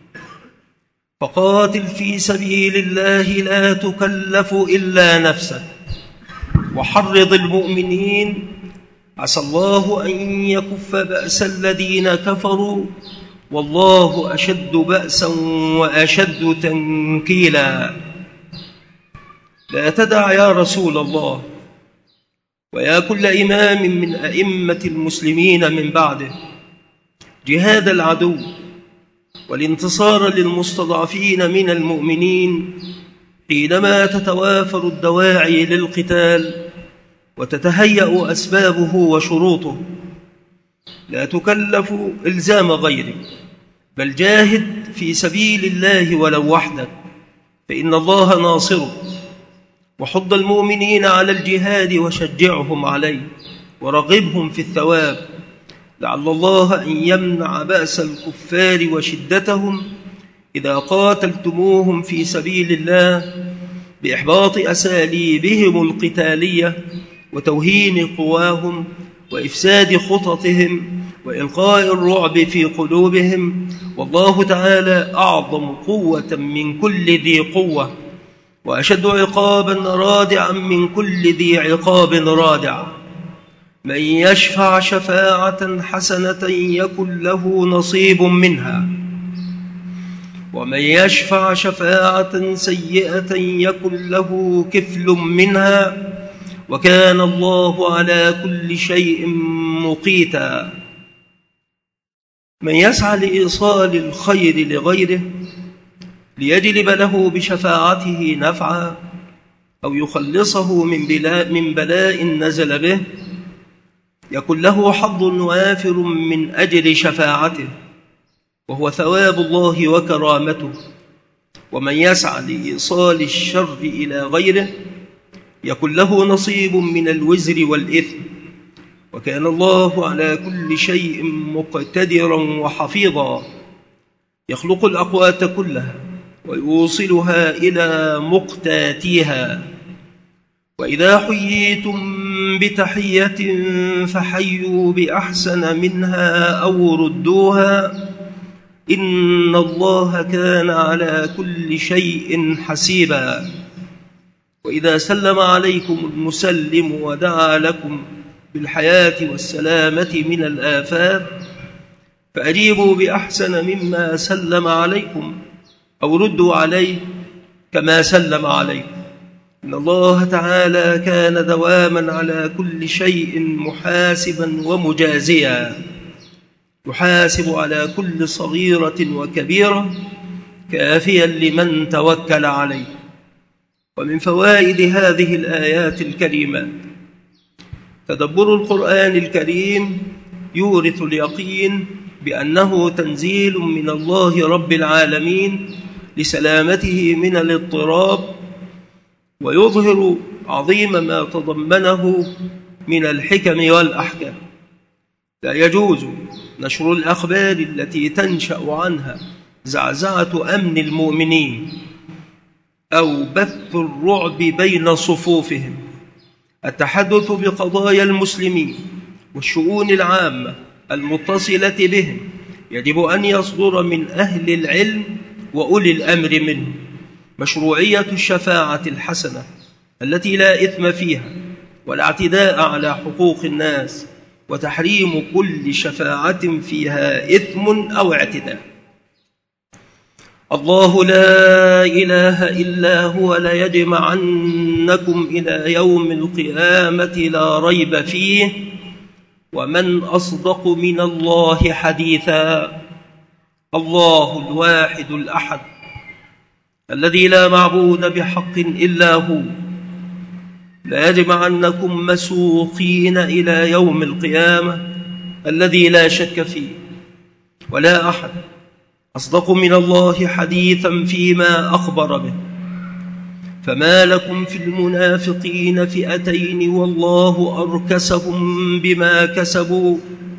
فقاتل في سبيل الله لا تكلف إلا نفسك، وحرض المؤمنين عسى الله أن يكف بأس الذين كفروا، والله أشد بأسا وأشد تنكيلا. لا تدع يا رسول الله ويا كل إمام من أئمة المسلمين من بعده جهاد العدو والانتصار للمستضعفين من المؤمنين حينما تتوافر الدواعي للقتال وتتهيأ أسبابه وشروطه. لا تكلف إلزام غيرك، بل جاهد في سبيل الله ولو وحدك، فإن الله ناصرك. وحض المؤمنين على الجهاد وشجعهم عليه ورغبهم في الثواب، لعل الله أن يمنع بأس الكفار وشدتهم إذا قاتلتموهم في سبيل الله بإحباط أساليبهم القتالية وتوهين قواهم وإفساد خططهم وإلقاء الرعب في قلوبهم، والله تعالى أعظم قوة من كل ذي قوة، وأشد عقابا رادعا من كل ذي عقاب رادع. من يشفع شفاعة حسنة يكن له نصيب منها، ومن يشفع شفاعة سيئة يكن له كفل منها، وكان الله على كل شيء مقيتا. من يسعى لإيصال الخير لغيره ليجلب له بشفاعته نفعا أو يخلصه من بلاء, من بلاء نزل به يكن له حظ وافر من أجل شفاعته، وهو ثواب الله وكرامته. ومن يسعى لإيصال الشر إلى غيره يكن له نصيب من الوزر والإثم، وكان الله على كل شيء مقتدرا وحفيظا. يخلق الأقوات كلها ويوصلها إلى مقتاتيها. وإذا حييتم بتحية فحيوا بأحسن منها أو ردوها، إن الله كان على كل شيء حسيبا. وإذا سلم عليكم المسلم ودعا لكم بالحياة والسلامة من الآفات فأجيبوا بأحسن مما سلم عليكم أو ردوا عليه كما سلم عليكم، إن الله تعالى كان دواما على كل شيء محاسبا ومجازيا، يحاسب على كل صغيرة وكبيرة كافيا لمن توكل عليه. ومن فوائد هذه الآيات الكريمات تدبر القرآن الكريم يورث اليقين بأنه تنزيل من الله رب العالمين لسلامته من الاضطراب، ويظهر عظيم ما تضمنه من الحكم والأحكام. لا يجوز نشر الأخبار التي تنشأ عنها زعزعة أمن المؤمنين أو بث الرعب بين صفوفهم. التحدث بقضايا المسلمين والشؤون العامة المتصلة بهم يجب أن يصدر من أهل العلم وأولي الأمر منهم. مشروعية الشفاعة الحسنة التي لا إثم فيها ولا اعتداء على حقوق الناس وتحريم كل شفاعة فيها إثم أو اعتداء. الله لا إله إلا هو ليجمعنكم إلى يوم القيامة لا ريب فيه ومن أصدق من الله حديثا. الله الواحد الأحد الذي لا معبود بحق إلا هو ليجمعنكم مسوقين إلى يوم القيامة الذي لا شك فيه ولا أحد أصدق من الله حديثا فيما أخبر به. فما لكم في المنافقين فئتين والله أركسهم بما كسبوا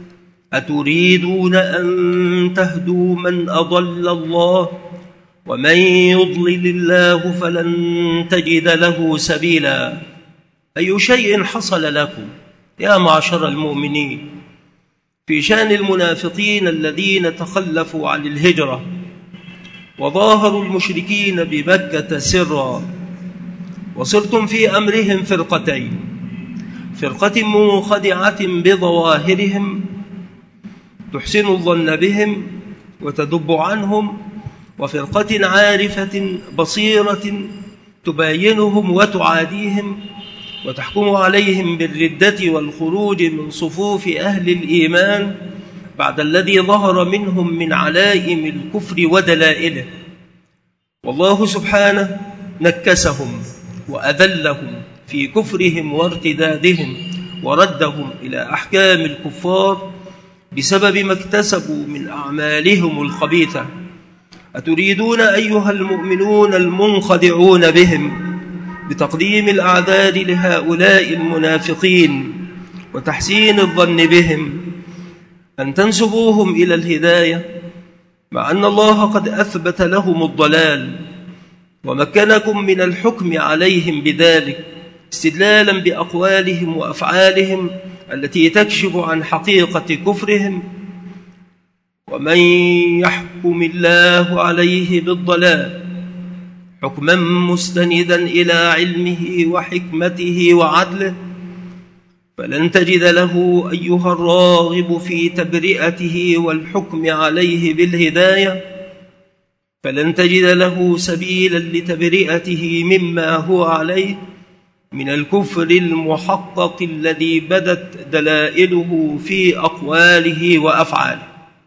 أتريدون أن تهدوا من أضل الله ومن يضلل الله فلن تجد له سبيلا. أي شيء حصل لكم يا معشر المؤمنين في شأن المنافقين الذين تخلفوا عن الهجرة وظاهروا المشركين بمكة سرا، وصرتم في أمرهم فرقتين: فرقة منخدعة بظواهرهم تحسن الظن بهم وتذب عنهم، وفرقة عارفة بصيرة تباينهم وتعاديهم وتحكم عليهم بالردة والخروج من صفوف أهل الإيمان بعد الذي ظهر منهم من علائم الكفر ودلائله. والله سبحانه نكسهم وأذلهم في كفرهم وارتدادهم وردهم إلى أحكام الكفار بسبب ما اكتسبوا من أعمالهم الخبيثة. أتريدون أيها المؤمنون المنخدعون بهم بتقديم الأعذار لهؤلاء المنافقين وتحسين الظن بهم أن تنسبوهم إلى الهداية مع أن الله قد أثبت لهم الضلال ومكنكم من الحكم عليهم بذلك استدلالا بأقوالهم وأفعالهم التي تكشف عن حقيقة كفرهم؟ ومن يحكم الله عليه بالضلال حكما مستندا إلى علمه وحكمته وعدله فلن تجد له أيها الراغب في تبرئته والحكم عليه بالهداية فلن تجد له سبيلا لتبرئته مما هو عليه من الكفر المحقق الذي بدت دلائله في أقواله وأفعاله.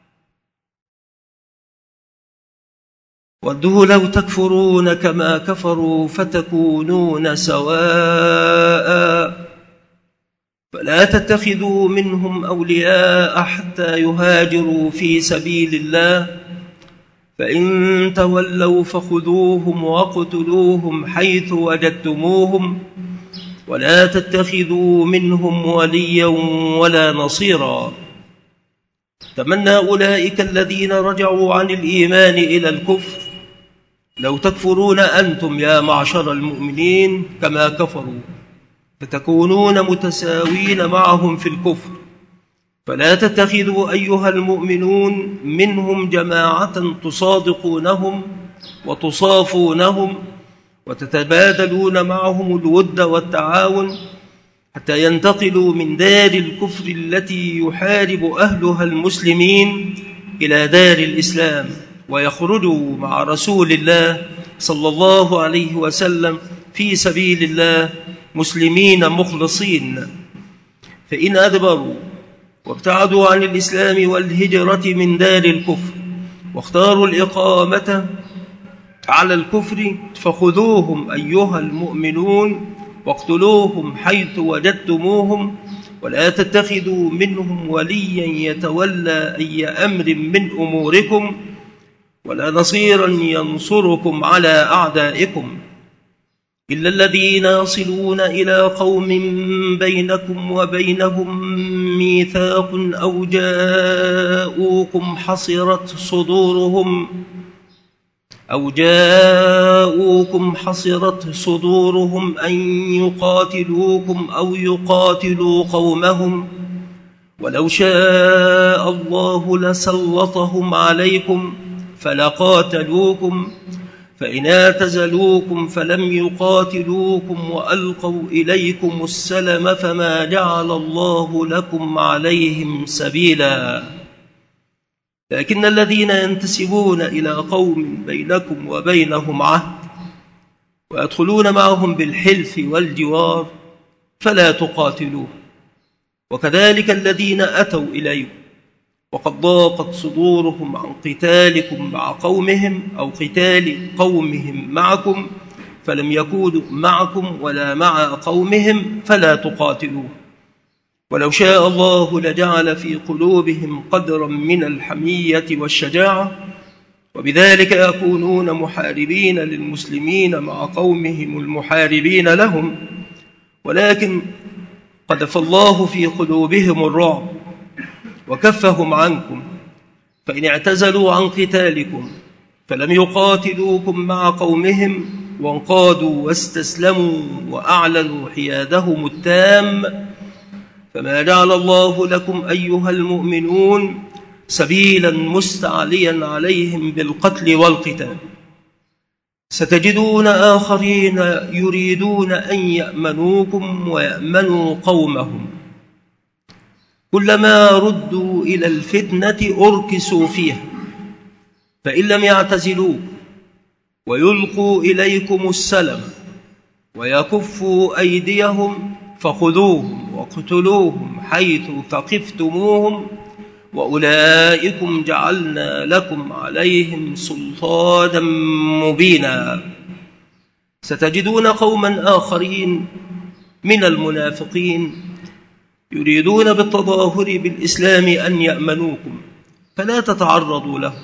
ودوا لو تكفرون كما كفروا فتكونون سواء فلا تتخذوا منهم أولياء حتى يهاجروا في سبيل الله فإن تولوا فخذوهم واقتلوهم حيث وجدتموهم ولا تتخذوا منهم وليا ولا نصيرا. تمنى أولئك الذين رجعوا عن الإيمان إلى الكفر لو تكفرون أنتم يا معشر المؤمنين كما كفروا فتكونون متساوين معهم في الكفر. فلا تتخذوا أيها المؤمنون منهم جماعة تصادقونهم وتصافونهم وتتبادلون معهم الود والتعاون حتى ينتقلوا من دار الكفر التي يحارب أهلها المسلمين إلى دار الإسلام ويخرجوا مع رسول الله صلى الله عليه وسلم في سبيل الله مسلمين مخلصين. فإن أدبروا وابتعدوا عن الإسلام والهجرة من دار الكفر واختاروا الإقامة على الكفر فخذوهم أيها المؤمنون واقتلوهم حيث وجدتموهم ولا تتخذوا منهم وليا يتولى أي أمر من أموركم ولا نصيرا ينصركم على أعدائكم إلا الذين يصلون إلى قوم بينكم وبينهم ميثاق أو جاءوكم حصرت صدورهم أو جاءوكم حصرت صدورهم أن يقاتلوكم أو يقاتلوا قومهم ولو شاء الله لسلطهم عليكم فلقاتلوكم فإن اعتزلوكم فلم يقاتلوكم وألقوا إليكم السلم فما جعل الله لكم عليهم سبيلا. لكن الذين ينتسبون إلى قوم بينكم وبينهم عهد ويدخلون معهم بالحلف والجوار فلا تقاتلوه، وكذلك الذين أتوا إليكم وقد ضاقت صدورهم عن قتالكم مع قومهم أو قتال قومهم معكم فلم يكونوا معكم ولا مع قومهم فلا تقاتلوه. ولو شاء الله لجعل في قلوبهم قدرا من الحمية والشجاعة، وبذلك يكونون محاربين للمسلمين مع قومهم المحاربين لهم، ولكن قذف الله في قلوبهم الرعب وكفهم عنكم. فإن اعتزلوا عن قتالكم فلم يقاتلوكم مع قومهم وانقادوا واستسلموا وأعلنوا حيادهم التام فما جعل الله لكم أيها المؤمنون سبيلا مستعليا عليهم بالقتل والقتال. ستجدون آخرين يريدون أن يأمنوكم ويأمنوا قومهم، كلما ردوا إلى الفتنة أركسوا فيها، فإن لم يعتزلوا ويلقوا إليكم السلم ويكفوا أيديهم فخذوهم واقتلوهم حيث ثقفتموهم، وأولئكم جعلنا لكم عليهم سلطانا مبينا. ستجدون قوما آخرين من المنافقين يريدون بالتظاهر بالإسلام أن يأمنوكم فلا تتعرضوا لهم،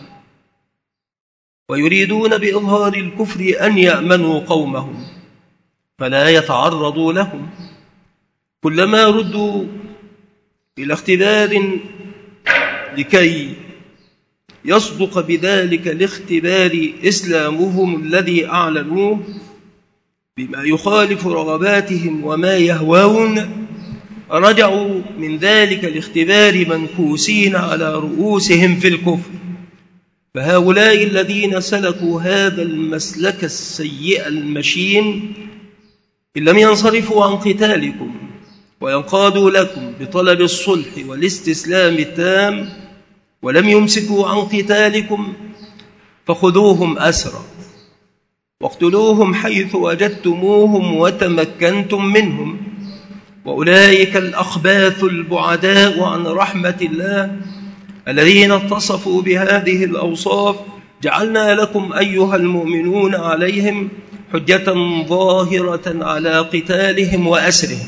ويريدون بإظهار الكفر أن يأمنوا قومهم فلا يتعرضوا لهم. كلما ردوا إلى اختبار لكي يصدق بذلك الاختبار إسلامهم الذي أعلنوه بما يخالف رغباتهم وما يهوون، رجعوا من ذلك الاختبار منكوسين على رؤوسهم في الكفر. فهؤلاء الذين سلكوا هذا المسلك السيء المشين إن لم ينصرفوا عن قتالكم وينقادوا لكم بطلب الصلح والاستسلام التام ولم يمسكوا عن قتالكم فخذوهم أسرى واقتلوهم حيث وجدتموهم وتمكنتم منهم، وأولئك الأخباث البعداء عن رحمة الله الذين اتصفوا بهذه الأوصاف جعلنا لكم أيها المؤمنون عليهم حجة ظاهرة على قتالهم وأسرهم.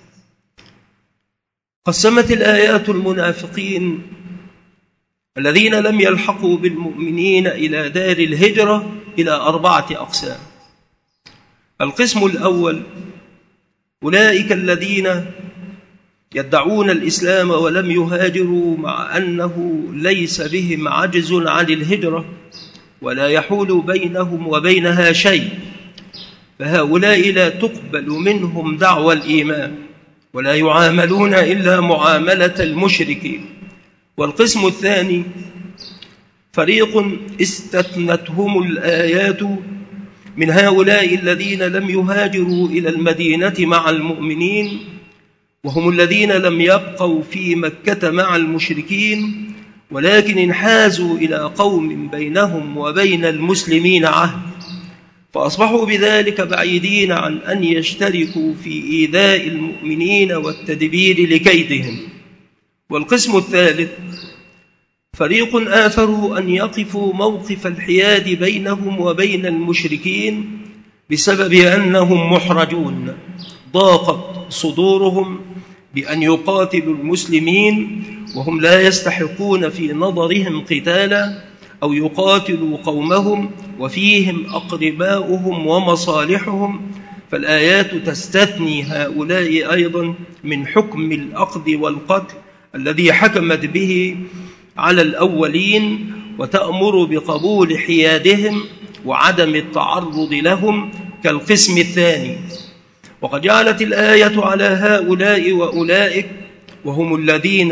قسمت الآيات المنافقين الذين لم يلحقوا بالمؤمنين إلى دار الهجرة إلى أربعة أقسام. القسم الأول أولئك الذين يدعون الإسلام ولم يهاجروا مع أنه ليس بهم عجز عن الهجرة ولا يحول بينهم وبينها شيء، فهؤلاء لا تقبل منهم دعوى الإيمان ولا يعاملون إلا معاملة المشركين. والقسم الثاني فريق استثنتهم الآيات من هؤلاء الذين لم يهاجروا إلى المدينة مع المؤمنين، وهم الذين لم يبقوا في مكة مع المشركين ولكن انحازوا إلى قوم بينهم وبين المسلمين عهد، فأصبحوا بذلك بعيدين عن أن يشتركوا في إيذاء المؤمنين والتدبير لكيدهم. والقسم الثالث فريق آثروا أن يقفوا موقف الحياد بينهم وبين المشركين بسبب أنهم محرجون، ضاقت صدورهم بأن يقاتلوا المسلمين وهم لا يستحقون في نظرهم قتالا، أو يقاتلوا قومهم وفيهم أقرباؤهم ومصالحهم، فالآيات تستثني هؤلاء أيضا من حكم الأخذ والقتل الذي حكمت به على الأولين، وتأمر بقبول حيادهم وعدم التعرض لهم كالقسم الثاني. وقد جعلت الآية على هؤلاء وأولئك وهم الذين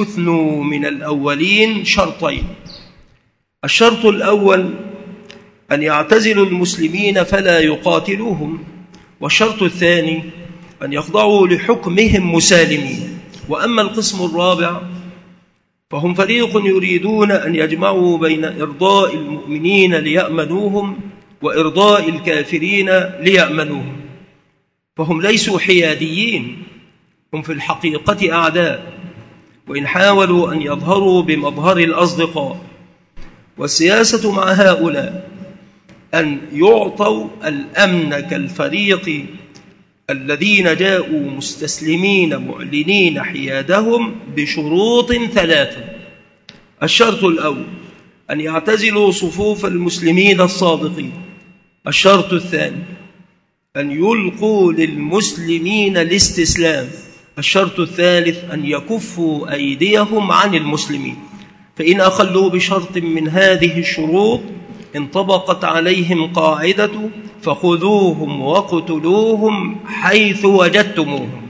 استثنوا من الأولين شرطين. الشرط الأول أن يعتزلوا المسلمين فلا يقاتلوهم، والشرط الثاني أن يخضعوا لحكمهم مسالمين. وأما القسم الرابع فهم فريق يريدون أن يجمعوا بين إرضاء المؤمنين ليأمنوهم وإرضاء الكافرين ليأمنوهم، فهم ليسوا حياديين، هم في الحقيقة أعداء، وإن حاولوا أن يظهروا بمظهر الأصدقاء. والسياسة مع هؤلاء أن يعطوا الأمن كالفريق الذين جاءوا مستسلمين معلنين حيادهم بشروط ثلاثة. الشرط الأول أن يعتزلوا صفوف المسلمين الصادقين. الشرط الثاني أن يلقوا للمسلمين الاستسلام. الشرط الثالث أن يكفوا أيديهم عن المسلمين. فإن أخلوا بشرط من هذه الشروط انطبقت عليهم قاعدة فخذوهم وقتلوهم حيث وجدتموهم.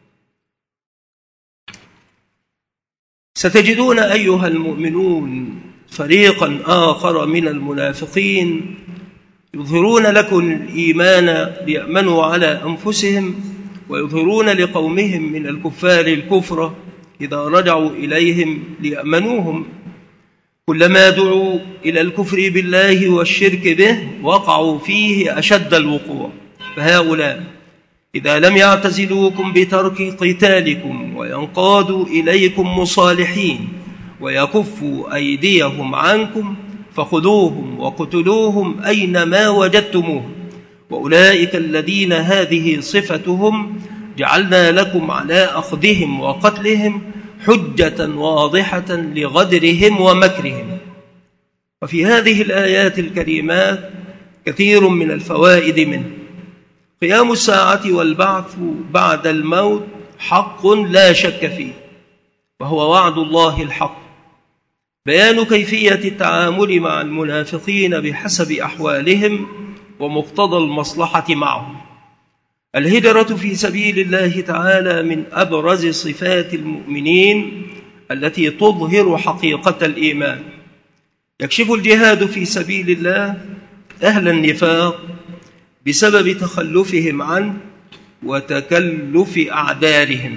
ستجدون أيها المؤمنون فريقا آخر من المنافقين يظهرون لكم الإيمان ليأمنوا على أنفسهم، ويظهرون لقومهم من الكفار الكفر إذا رجعوا إليهم ليأمنوهم. كلما دعوا إلى الكفر بالله والشرك به وقعوا فيه أشد الوقوع. فهؤلاء إذا لم يعتزلوكم بترك قتالكم وينقادوا إليكم مصالحين ويكفوا أيديهم عنكم فخذوهم وقتلوهم أينما وجدتموهم. وأولئك الذين هذه صفتهم جعلنا لكم على أخذهم وقتلهم حجة واضحة لغدرهم ومكرهم. وفي هذه الآيات الكريمات كثير من الفوائد منه. قيام الساعة والبعث بعد الموت حق لا شك فيه، وهو وعد الله الحق. بيان كيفية التعامل مع المنافقين بحسب أحوالهم ومقتضى المصلحة معهم. الهجرة في سبيل الله تعالى من أبرز صفات المؤمنين التي تظهر حقيقة الإيمان. يكشف الجهاد في سبيل الله أهل النفاق بسبب تخلفهم عنه وتكلف أعذارهم.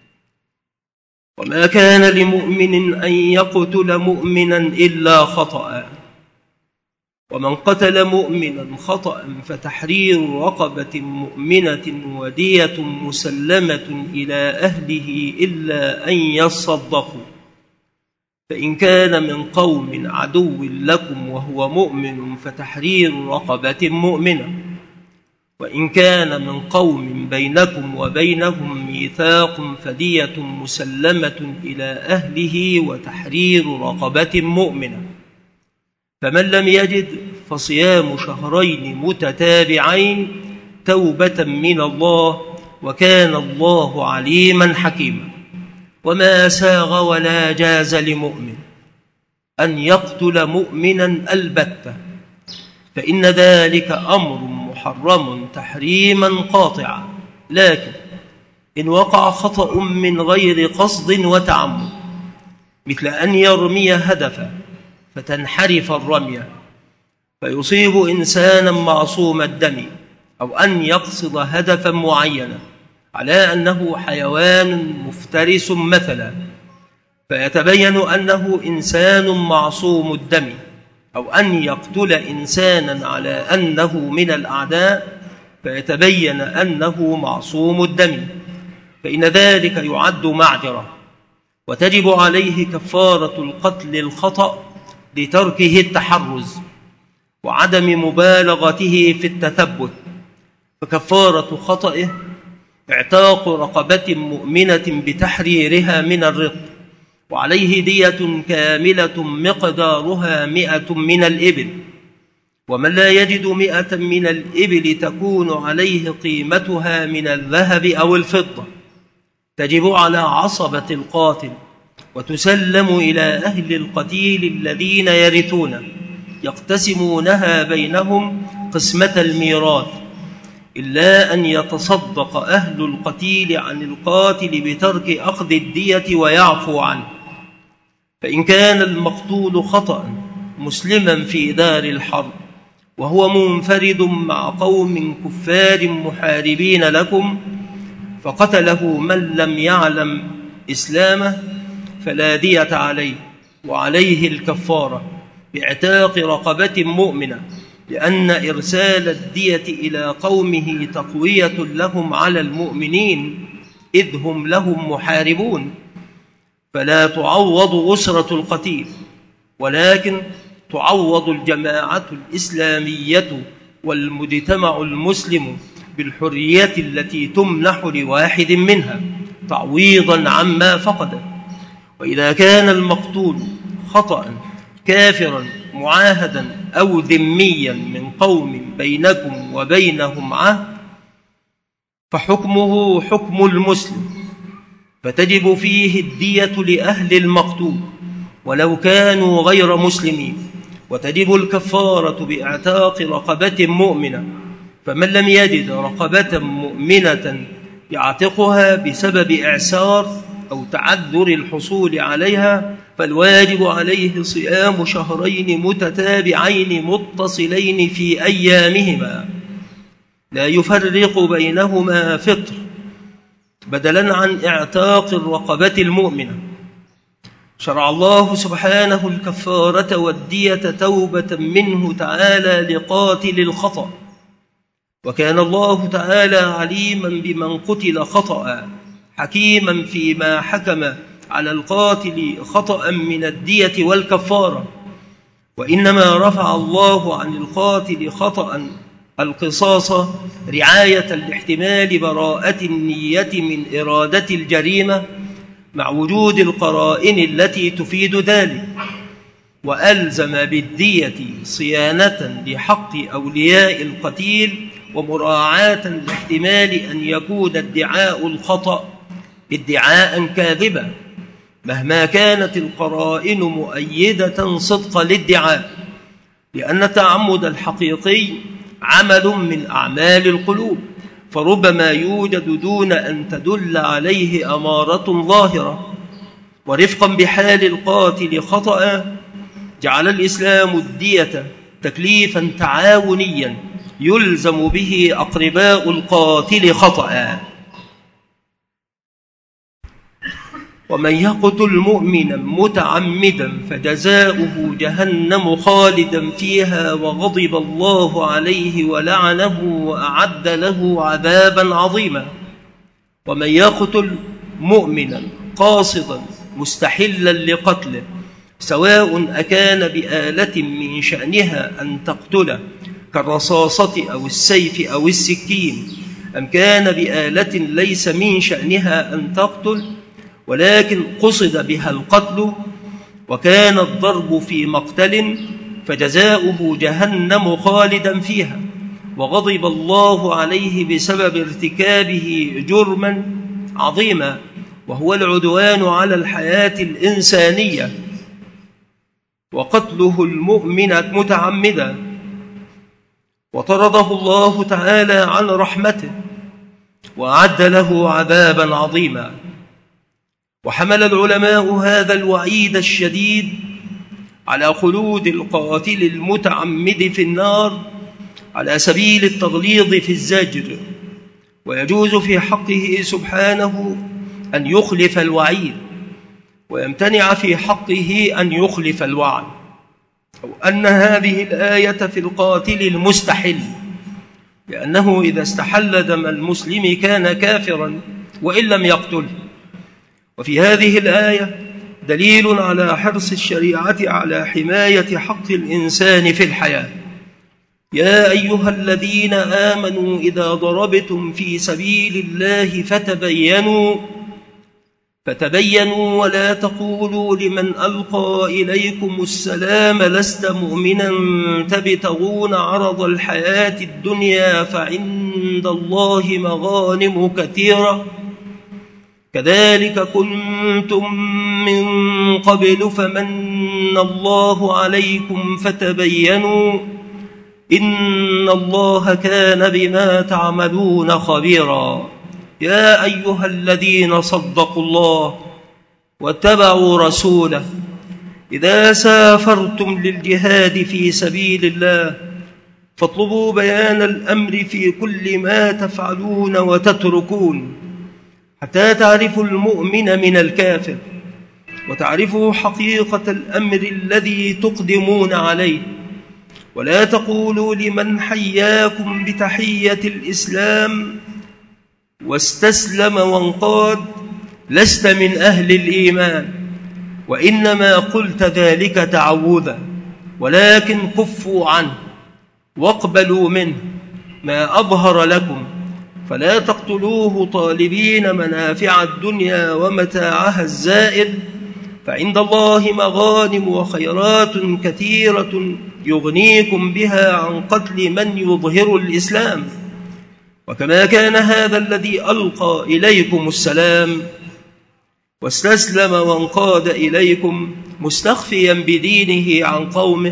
وما كان لمؤمن أن يقتل مؤمنا إلا خطأ، ومن قتل مؤمنا خطأ فتحرير رقبة مؤمنة ودية مسلمة إلى أهله إلا أن يصدقوا، فإن كان من قوم عدو لكم وهو مؤمن فتحرير رقبة مؤمنة، وإن كان من قوم بينكم وبينهم ميثاق فدية مسلمة إلى أهله وتحرير رقبة مؤمنة. فمن لم يجد فصيام شهرين متتابعين توبة من الله، وكان الله عليما حكيما. وما ساغ ولا جاز لمؤمن أن يقتل مؤمنا البتة، فإن ذلك أمر محرم تحريما قاطعا. لكن إن وقع خطأ من غير قصد وتعمد، مثل أن يرمي هدفا فتنحرف الرمية فيصيب إنسانا معصوم الدم، أو أن يقصد هدفا معينا على أنه حيوان مفترس مثلا فيتبين أنه إنسان معصوم الدم، أو أن يقتل إنسانا على أنه من الأعداء فيتبين أنه معصوم الدم، فإن ذلك يعد معذرة، وتجب عليه كفارة القتل الخطأ لتركه التحرز وعدم مبالغته في التثبت. فكفارة خطئه اعتاق رقبة مؤمنة بتحريرها من الرق، وعليه دية كاملة مقدارها مئة من الإبل. ومن لا يجد مئة من الإبل تكون عليه قيمتها من الذهب أو الفضة، تجب على عصبة القاتل وتسلم إلى أهل القتيل الذين يرثون يقتسمونها بينهم قسمة الميراث، إلا أن يتصدق أهل القتيل عن القاتل بترك أخذ الدية ويعفو عنه. فإن كان المقتول خطأ مسلما في دار الحرب وهو منفرد مع قوم كفار محاربين لكم فقتله من لم يعلم إسلامه فلا دية عليه، وعليه الكفارة باعتاق رقبة مؤمنة، لأن إرسال الدية إلى قومه تقوية لهم على المؤمنين إذ هم لهم محاربون، فلا تعوض أسرة القتيل، ولكن تعوض الجماعة الإسلامية والمجتمع المسلم بالحرية التي تمنح لواحد منها تعويضا عما فقد. وإذا كان المقتول خطأ كافرا معاهدا أو ذميا من قوم بينكم وبينهم عهد فحكمه حكم المسلم، فتجب فيه الدية لأهل المقتول ولو كانوا غير مسلمين، وتجب الكفارة باعتاق رقبة مؤمنة، فمن لم يجد رقبة مؤمنة يعتقها بسبب إعسار أو تعذر الحصول عليها فالواجب عليه صيام شهرين متتابعين متصلين في أيامهما لا يفرق بينهما فطر، بدلا عن اعتاق الرقبة المؤمنة. شرع الله سبحانه الكفارة والدية توبة منه تعالى لقاتل الخطأ، وكان الله تعالى عليما بمن قتل خطأ حكيما فيما حكم على القاتل خطأ من الدية والكفارة. وإنما رفع الله عن القاتل خطأ القصاص رعاية لاحتمال براءة النية من إرادة الجريمة مع وجود القرائن التي تفيد ذلك، وألزم بالدية صيانة لحق أولياء القتيل ومراعاة لاحتمال أن يكون ادعاء الخطأ ادعاء كاذبا مهما كانت القرائن مؤيدة صدق الادعاء، لأن التعمد الحقيقي عمل من أعمال القلوب، فربما يوجد دون أن تدل عليه أمارة ظاهرة. ورفقا بحال القاتل خطأ جعل الإسلام الدية تكليفا تعاونيا يلزم به أقرباء القاتل خطأ. ومن يقتل مؤمنا متعمدا فجزاؤه جهنم خالدا فيها وغضب الله عليه ولعنه وأعد له عذابا عظيما. ومن يقتل مؤمنا قاصدا مستحلا لقتله سواء أكان بآلة من شأنها أن تقتله كالرصاصة أو السيف أو السكين، أم كان بآلة ليس من شأنها أن تقتل ولكن قصد بها القتل وكان الضرب في مقتل فجزاؤه جهنم خالدا فيها وغضب الله عليه بسبب ارتكابه جرما عظيما وهو العدوان على الحياة الإنسانية وقتله المؤمن متعمدا، وطرده الله تعالى عن رحمته وأعد له عذابا عظيما. وحمل العلماء هذا الوعيد الشديد على خلود القاتل المتعمد في النار على سبيل التغليظ في الزجر، ويجوز في حقه سبحانه أن يخلف الوعيد ويمتنع في حقه أن يخلف الوعد، أو أن هذه الآية في القاتل المستحل، لأنه إذا استحل دم المسلم كان كافرا وإن لم يقتله. وفي هذه الآية دليل على حرص الشريعة على حماية حق الإنسان في الحياة. يا أيها الذين آمنوا إذا ضربتم في سبيل الله فتبينوا فتبينوا ولا تقولوا لمن ألقى إليكم السلام لست مؤمنا تبتغون عرض الحياة الدنيا فعند الله مغانم كثيرة كذلك كنتم من قبل فمن الله عليكم فتبينوا إن الله كان بما تعملون خبيرا. يا أيها الذين صدقوا الله واتبعوا رسوله إذا سافرتم للجهاد في سبيل الله فاطلبوا بيان الأمر في كل ما تفعلون وتتركون، حتى تعرفوا المؤمن من الكافر، وتعرفوا حقيقة الأمر الذي تقدمون عليه. ولا تقولوا لمن حياكم بتحية الإسلام واستسلم وانقاد: لست من أهل الإيمان، وإنما قلت ذلك تعوذا، ولكن كفوا عنه واقبلوا منه ما أظهر لكم، فلا تقتلوه طالبين منافع الدنيا ومتاعها الزائد، فعند الله مغانم وخيرات كثيرة يغنيكم بها عن قتل من يظهر الإسلام. وكما كان هذا الذي ألقى إليكم السلام واستسلم وانقاد إليكم مستخفيا بدينه عن قومه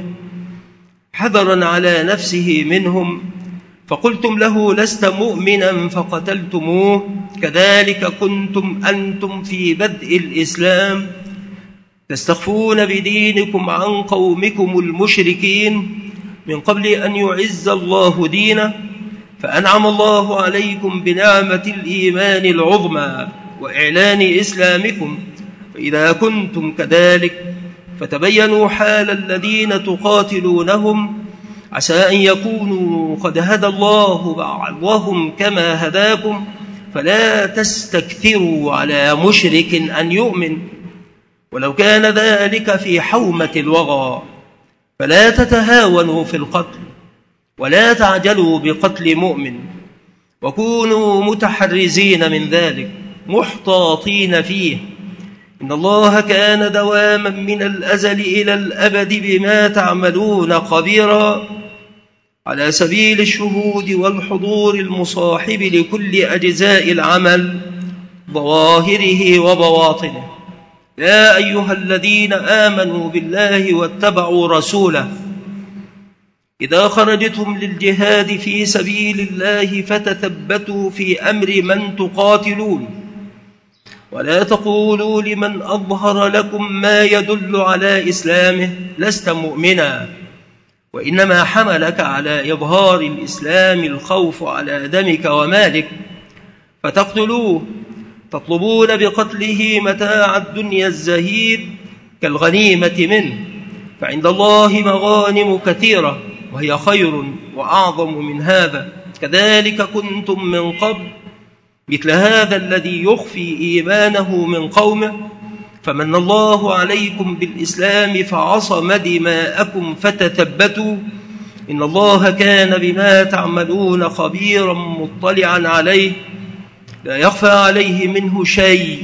حذرا على نفسه منهم، فقلتم له: لست مؤمنا فقتلتموه، كذلك كنتم أنتم في بدء الإسلام تستخفون بدينكم عن قومكم المشركين من قبل أن يعز الله دينه، فأنعم الله عليكم بنعمة الإيمان العظمى وإعلان إسلامكم. فإذا كنتم كذلك فتبينوا حال الذين تقاتلونهم، عسى أن يكونوا قد هدى الله بعضهم كما هداكم، فلا تستكثروا على مشرك أن يؤمن، ولو كان ذلك في حومة الوغى. فلا تتهاونوا في القتل، ولا تعجلوا بقتل مؤمن، وكونوا متحرزين من ذلك محتاطين فيه، إن الله كان دواما من الأزل إلى الأبد بما تعملون خبيرا، على سبيل الشهود والحضور المصاحب لكل أجزاء العمل ظواهره وبواطنه. يا أيها الذين آمنوا بالله واتبعوا رسوله إذا خرجتم للجهاد في سبيل الله فتثبتوا في أمر من تقاتلون، ولا تقولوا لمن أظهر لكم ما يدل على إسلامه: لست مؤمنا، وإنما حملك على إظهار الإسلام الخوف على دمك ومالك فتقتلوه، تطلبون بقتله متاع الدنيا الزهيد كالغنيمة منه، فعند الله مغانم كثيرة وهي خير وأعظم من هذا، كذلك كنتم من قبل مثل هذا الذي يخفي إيمانه من قومه، فمن الله عليكم بالإسلام فعصم دماءكم فتثبتوا، إن الله كان بما تعملون خبيرا مطلعا عليه، لا يخفى عليه منه شيء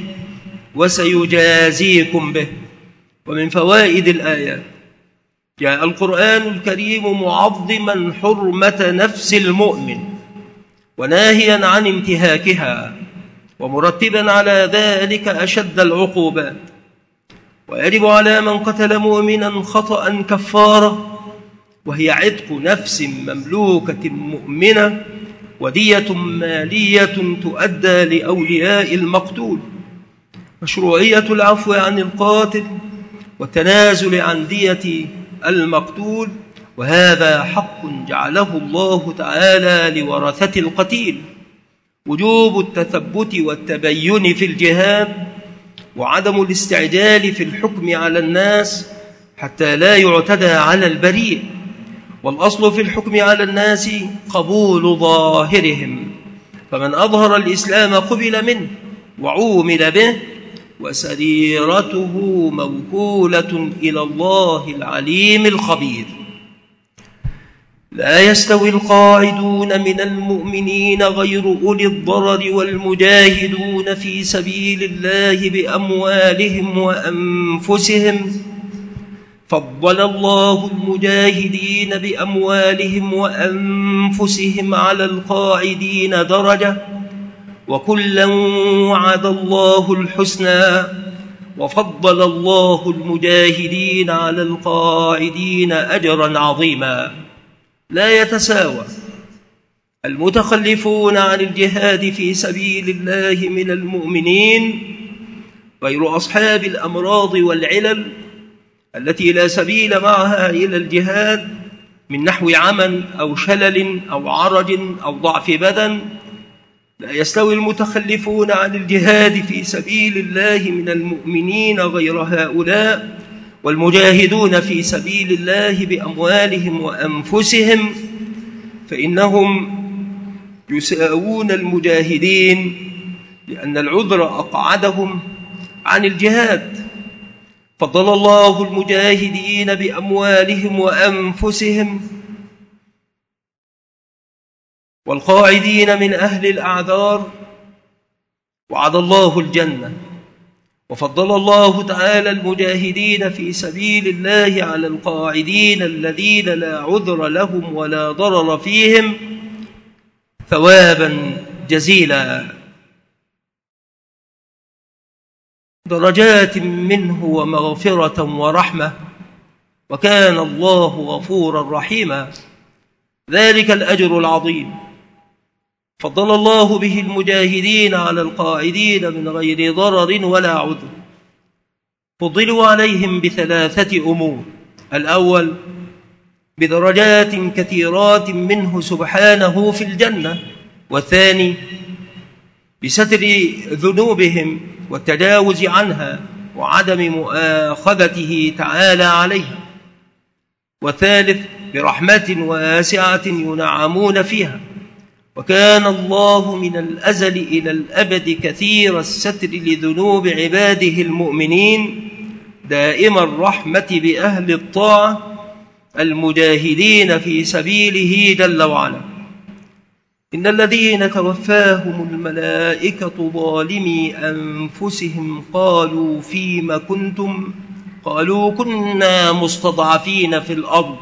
وسيجازيكم به. ومن فوائد الآيات: جاء القرآن الكريم معظما حرمة نفس المؤمن وناهيا عن انتهاكها، ومرتبا على ذلك أشد العقوبات، ويجب على من قتل مؤمنا خطأ كفارة، وهي عتق نفس مملوكة مؤمنة ودية مالية تؤدى لأولياء المقتول. مشروعية العفو عن القاتل والتنازل عن دية المقتول، وهذا حق جعله الله تعالى لورثة القتيل. وجوب التثبت والتبين في الجهاد، وعدم الاستعجال في الحكم على الناس حتى لا يعتدى على البريء، والأصل في الحكم على الناس قبول ظاهرهم، فمن أظهر الإسلام قبل منه وعومل به، وسريرته موكولة إلى الله العليم الخبير. لا يستوي القاعدون من المؤمنين غير أولي الضرر والمجاهدون في سبيل الله بأموالهم وأنفسهم، فضل الله المجاهدين بأموالهم وأنفسهم على القاعدين درجة، وكلا وعد الله الحسنى، وفضل الله المجاهدين على القاعدين أجرا عظيما. لا يتساوى المتخلفون عن الجهاد في سبيل الله من المؤمنين غير أصحاب الأمراض والعلل التي لا سبيل معها إلى الجهاد، من نحو عمى أو شلل أو عرج أو ضعف بدن، لا يستوي المتخلفون عن الجهاد في سبيل الله من المؤمنين غير هؤلاء، والمجاهدون في سبيل الله بأموالهم وأنفسهم فإنهم يساوون المجاهدين، لأن العذر أقعدهم عن الجهاد. فضل الله المجاهدين بأموالهم وأنفسهم والقاعدين من أهل الأعذار وعد الله الجنة. وفضل الله تعالى المجاهدين في سبيل الله على القاعدين الذين لا عذر لهم ولا ضرر فيهم ثوابا جزيلا، درجات منه ومغفرة ورحمة، وكان الله غفورا رحيما. ذلك الأجر العظيم فضل الله به المجاهدين على القاعدين من غير ضرر ولا عذر. فضلوا عليهم بثلاثة أمور: الأول بدرجات كثيرات منه سبحانه في الجنة، والثاني بستر ذنوبهم والتجاوز عنها وعدم مؤاخذته تعالى عليها، والثالث برحمة واسعة ينعمون فيها. وكان الله من الأزل إلى الأبد كثير الستر لذنوب عباده المؤمنين، دائم الرحمة بأهل الطاعة المجاهدين في سبيله جل وعلا. إن الذين توفاهم الملائكة ظالمي أنفسهم قالوا فيم كنتم؟ قالوا كنا مستضعفين في الأرض.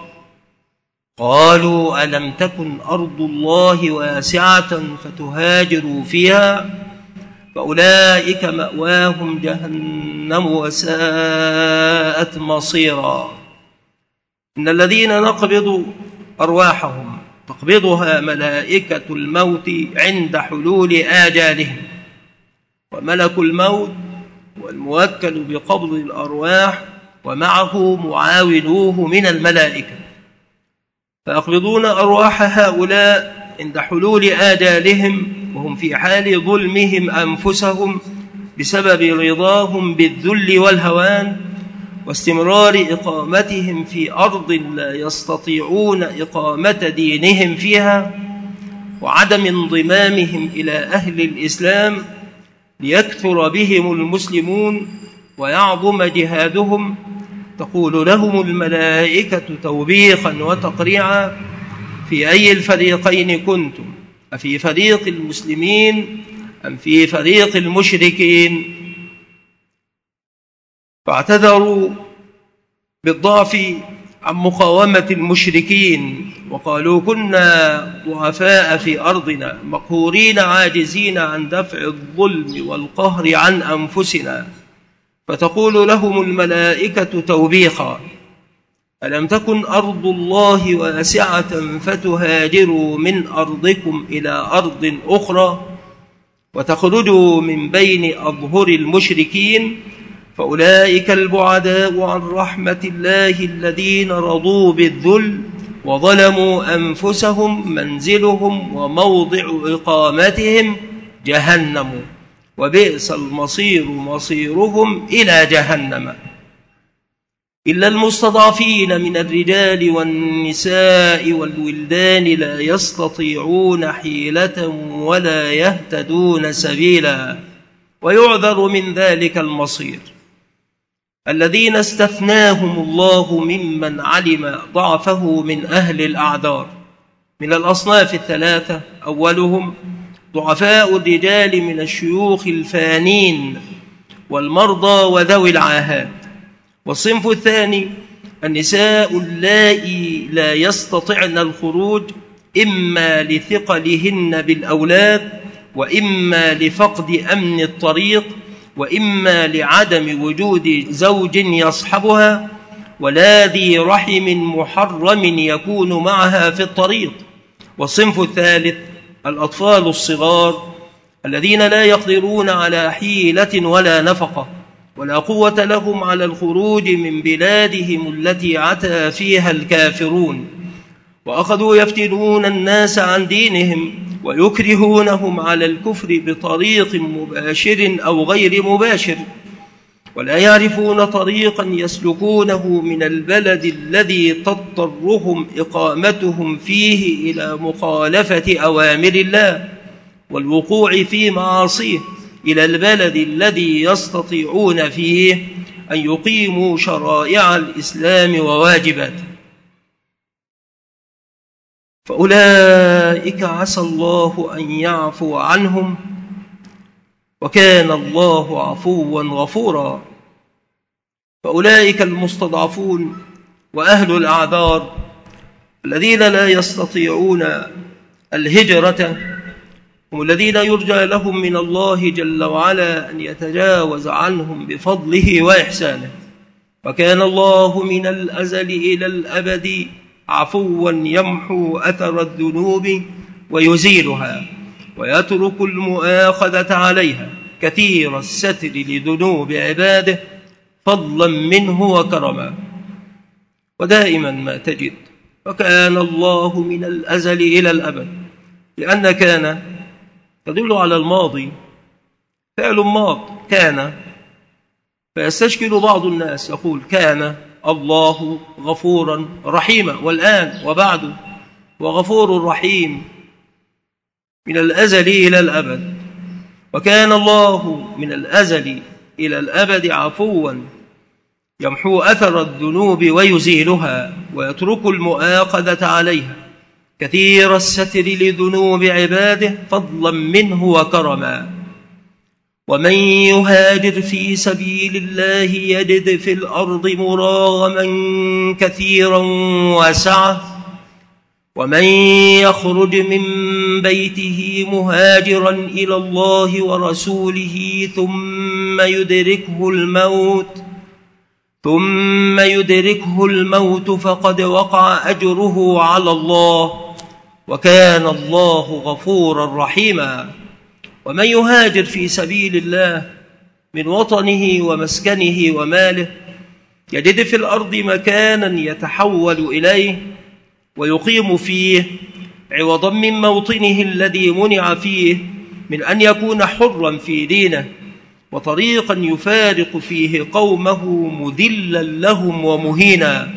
قالوا ألم تكن أرض الله واسعة فتهاجروا فيها؟ فأولئك مأواهم جهنم وساءت مصيرا. إن الذين نقبض أرواحهم تقبضها ملائكة الموت عند حلول آجالهم، وملك الموت والموكل بقبض الأرواح ومعه معاونوه من الملائكة، فيقبضون أرواح هؤلاء عند حلول آجالهم وهم في حال ظلمهم أنفسهم بسبب رضاهم بالذل والهوان واستمرار إقامتهم في أرض لا يستطيعون إقامة دينهم فيها، وعدم انضمامهم إلى أهل الإسلام ليكثر بهم المسلمون ويعظم جهادهم. تقول لهم الملائكة توبيخا وتقريعا: في أي الفريقين كنتم؟ أفي فريق المسلمين أم في فريق المشركين؟ فاعتذروا بالضعف عن مقاومة المشركين وقالوا كنا ضعفاء في أرضنا مقهورين عاجزين عن دفع الظلم والقهر عن أنفسنا. فتقول لهم الملائكة توبيخا: ألم تكن أرض الله واسعة فتهاجروا من أرضكم إلى أرض أخرى وتخرجوا من بين أظهر المشركين؟ فأولئك البعداء عن رحمة الله الذين رضوا بالذل وظلموا أنفسهم منزلهم وموضع إقامتهم جهنم، وبئس المصير مصيرهم إلى جهنم. إلا المستضعفين من الرجال والنساء والولدان لا يستطيعون حيلة ولا يهتدون سبيلا، ويعذر من ذلك المصير. الذين استثناهم الله ممن علم ضعفه من أهل الأعذار من الأصناف الثلاثة: أولهم ضعفاء الرجال من الشيوخ الفانين والمرضى وذوي العاهات، والصنف الثاني النساء اللائي لا يستطعن الخروج إما لثقلهن بالأولاد وإما لفقد أمن الطريق وإما لعدم وجود زوج يصحبها ولا ذي رحم محرم يكون معها في الطريق. والصنف الثالث الأطفال الصغار الذين لا يقدرون على حيلة ولا نفقة ولا قوة لهم على الخروج من بلادهم التي عتى فيها الكافرون، وأخذوا يفتنون الناس عن دينهم ويكرهونهم على الكفر بطريق مباشر أو غير مباشر، ولا يعرفون طريقا يسلكونه من البلد الذي تضطرهم إقامتهم فيه إلى مخالفة أوامر الله والوقوع في معاصيه إلى البلد الذي يستطيعون فيه أن يقيموا شرائع الإسلام وواجباته. فأولئك عسى الله أن يعفو عنهم، وكان الله عفوا غفورا. فأولئك المستضعفون وأهل الأعذار الذين لا يستطيعون الهجرة هم الذين يرجى لهم من الله جل وعلا أن يتجاوز عنهم بفضله وإحسانه، وكان الله من الأزل إلى الأبد عفوا يمحو أثر الذنوب ويزيلها ويترك المؤاخذة عليها كثير الستر لذنوب عباده فضلا منه وكرما. ودائما ما تجد وكان الله من الأزل إلى الأبد، لأن كان تدل على الماضي، فعل ماض كان، فيستشكل بعض الناس يقول كان الله غفورا رحيما، والآن وبعد وغفور رحيم من الأزل إلى الأبد. وكان الله من الأزل إلى الأبد عفوا يمحو أثر الذنوب ويزيلها ويترك المؤاخذة عليها كثير الستر لذنوب عباده فضلا منه وكرما. ومن يهاجر في سبيل الله يجد في الأرض مراغما كثيرا واسعة، ومن يخرج من بيته مهاجرا إلى الله ورسوله ثم يدركه الموت ثم يدركه الموت فقد وقع أجره على الله، وكان الله غفورا رحيما. ومن يهاجر في سبيل الله من وطنه ومسكنه وماله يجد في الأرض مكانا يتحول إليه ويقيم فيه عوضا من موطنه الذي منع فيه من أن يكون حرا في دينه، وطريقا يفارق فيه قومه مذلا لهم ومهينا،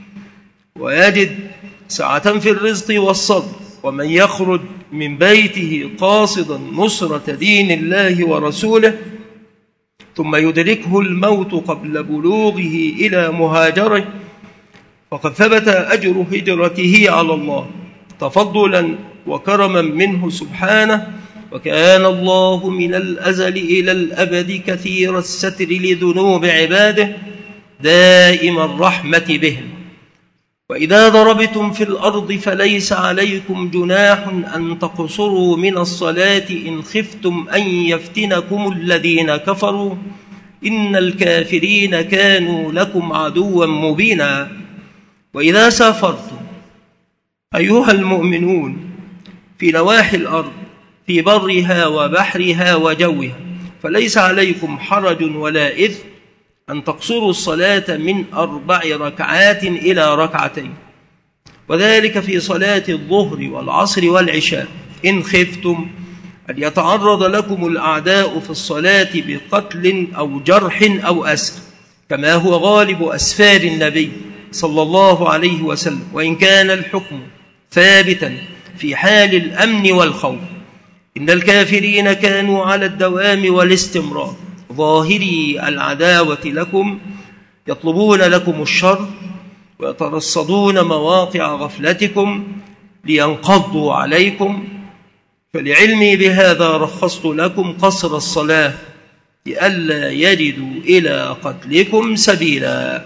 ويجد سعة في الرزق والصبر. ومن يخرج من بيته قاصدا نصرة دين الله ورسوله ثم يدركه الموت قبل بلوغه إلى مهاجره فقد ثبت أجر هجرته على الله تفضلا وكرما منه سبحانه، وكان الله من الأزل إلى الأبد كثير الستر لذنوب عباده دائم الرحمة بهم. وإذا ضربتم في الأرض فليس عليكم جناح أن تقصروا من الصلاة إن خفتم أن يفتنكم الذين كفروا إن الكافرين كانوا لكم عدوا مبينا. وإذا سافرتم أيها المؤمنون في نواحي الأرض في برها وبحرها وجوها فليس عليكم حرج ولا إثم أن تقصروا الصلاة من أربع ركعات إلى ركعتين، وذلك في صلاة الظهر والعصر والعشاء إن خفتم أن يتعرض لكم الأعداء في الصلاة بقتل أو جرح أو أسر، كما هو غالب أسفار النبي صلى الله عليه وسلم، وإن كان الحكم ثابتا في حال الأمن والخوف. إن الكافرين كانوا على الدوام والاستمرار ظاهري العداوة لكم يطلبون لكم الشر ويترصدون مواقع غفلتكم لينقضوا عليكم، فلعلمي بهذا رخصت لكم قصر الصلاة لئلا يجدوا إلى قتلكم سبيلا.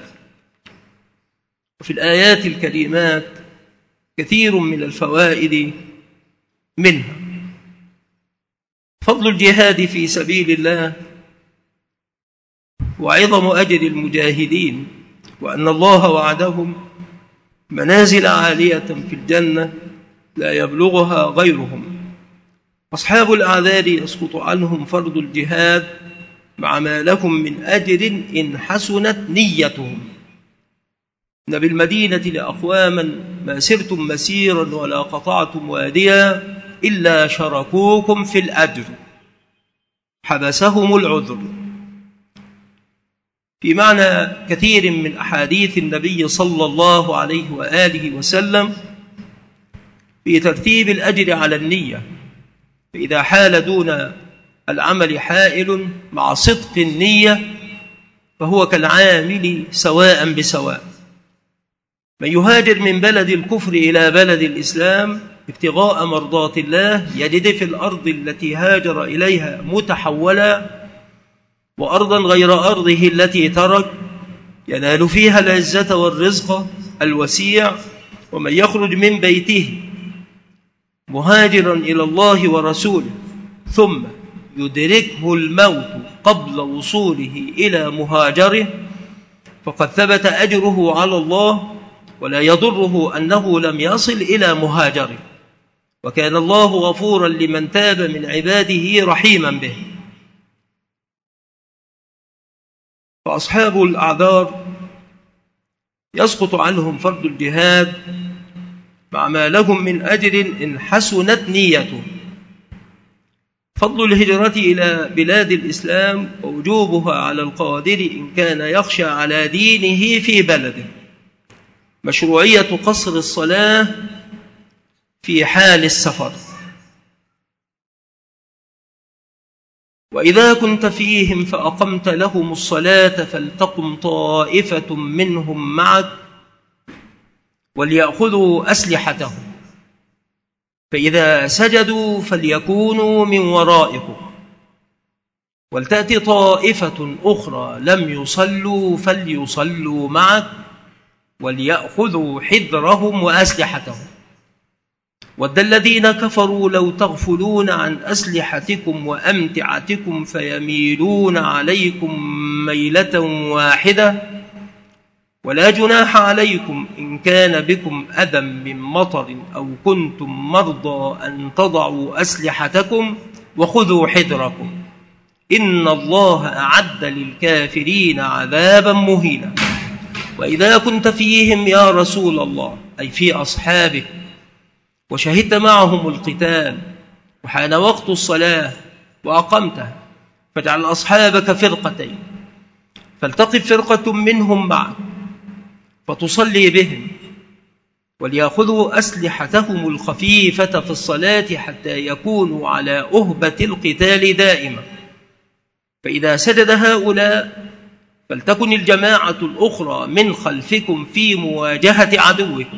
وفي الآيات الكريمات كثير من الفوائد، منها فضل الجهاد في سبيل الله وعظم أجر المجاهدين، وأن الله وعدهم منازل عالية في الجنة لا يبلغها غيرهم. أصحاب الأعذار يسقط عنهم فرض الجهاد مع ما لهم من أجر إن حسنت نيتهم. إن بالمدينة لأقواما ما سرتم مسيرا ولا قطعتم واديا إلا شركوكم في الأجر حبسهم العذر. في معنى كثير من أحاديث النبي صلى الله عليه وآله وسلم في ترتيب الأجر على النية، فإذا حال دون العمل حائل مع صدق النية فهو كالعامل سواء بسواء. من يهاجر من بلد الكفر إلى بلد الإسلام ابتغاء مرضات الله يجد في الأرض التي هاجر إليها متحولا وأرضا غير أرضه التي ترك ينال فيها العزة والرزق الوسيع. ومن يخرج من بيته مهاجرا إلى الله ورسوله ثم يدركه الموت قبل وصوله إلى مهاجره فقد ثبت أجره على الله ولا يضره أنه لم يصل إلى مهاجره، وكان الله غفورا لمن تاب من عباده رحيما به. فأصحاب الأعذار يسقط عنهم فرض الجهاد مع ما لهم من أجر إن حسنت نيته. فضل الهجرة إلى بلاد الإسلام ووجوبها على القادر إن كان يخشى على دينه في بلده. مشروعية قصر الصلاة في حال السفر. وإذا كنت فيهم فأقمت لهم الصلاة فلتقم طائفة منهم معك وليأخذوا أسلحتهم فإذا سجدوا فليكونوا من ورائكم ولتأتي طائفة أخرى لم يصلوا فليصلوا معك وليأخذوا حذرهم وأسلحتهم. ود الذين كفروا لو تغفلون عن أسلحتكم وأمتعتكم فيميلون عليكم ميلة واحدة ولا جناح عليكم إن كان بكم أذى من مطر أو كنتم مرضى أن تضعوا أسلحتكم وخذوا حذركم إن الله أعد للكافرين عذابا مهينا. وإذا كنت فيهم يا رسول الله أي في أصحابك وشهدت معهم القتال وحان وقت الصلاة وأقمتها فاجعل أصحابك فرقتين فلتقف فرقة منهم معك فتصلي بهم وليأخذوا أسلحتهم الخفيفة في الصلاة حتى يكونوا على أهبة القتال دائما. فإذا سجد هؤلاء فلتكن الجماعة الأخرى من خلفكم في مواجهة عدوكم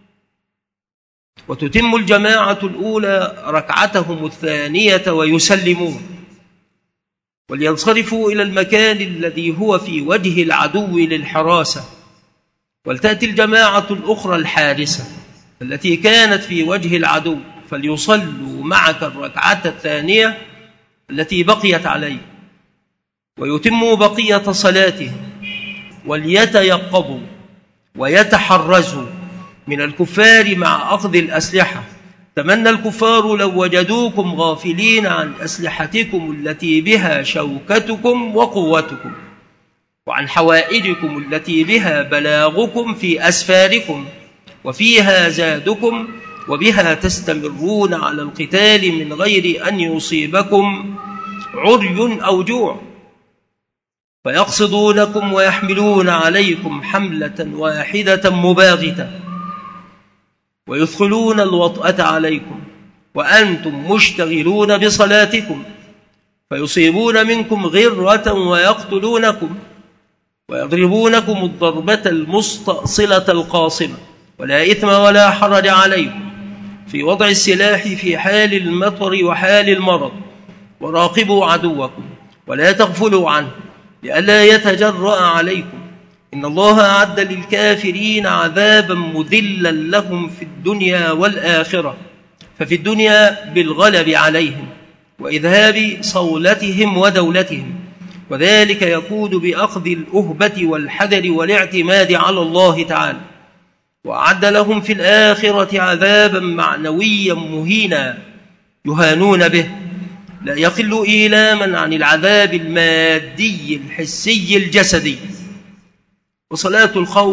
وتتم الجماعة الأولى ركعتهم الثانية ويسلمون ولينصرفوا إلى المكان الذي هو في وجه العدو للحراسة ولتأتي الجماعة الأخرى الحارسة التي كانت في وجه العدو فليصلوا معك الركعة الثانية التي بقيت عليه ويتموا بقية صلاتهم وليتيقظوا ويتحرزوا من الكفار مع أخذ الأسلحة. تمنى الكفار لو وجدوكم غافلين عن أسلحتكم التي بها شوكتكم وقوتكم وعن حوائجكم التي بها بلاغكم في أسفاركم وفيها زادكم وبها تستمرون على القتال من غير أن يصيبكم عري أو جوع فيقصدونكم ويحملون عليكم حملة واحدة مباغتة ويثقلون الوطأة عليكم وأنتم مشتغلون بصلاتكم فيصيبون منكم غرة ويقتلونكم ويضربونكم الضربة المستأصلة القاصمة ولا إثم ولا حرج عليكم في وضع السلاح في حال المطر وحال المرض. وراقبوا عدوكم ولا تغفلوا عنه لئلا يتجرأ عليكم إن الله أعد للكافرين عذابا مذلا لهم في الدنيا والآخرة. ففي الدنيا بالغلب عليهم وإذهاب صولتهم ودولتهم وذلك يكون بأخذ الأهبة والحذر والاعتماد على الله تعالى. وأعد لهم في الآخرة عذابا معنويا مهينا يهانون به لا يقل إيلاما عن العذاب المادي الحسي الجسدي. وصلاة الخوف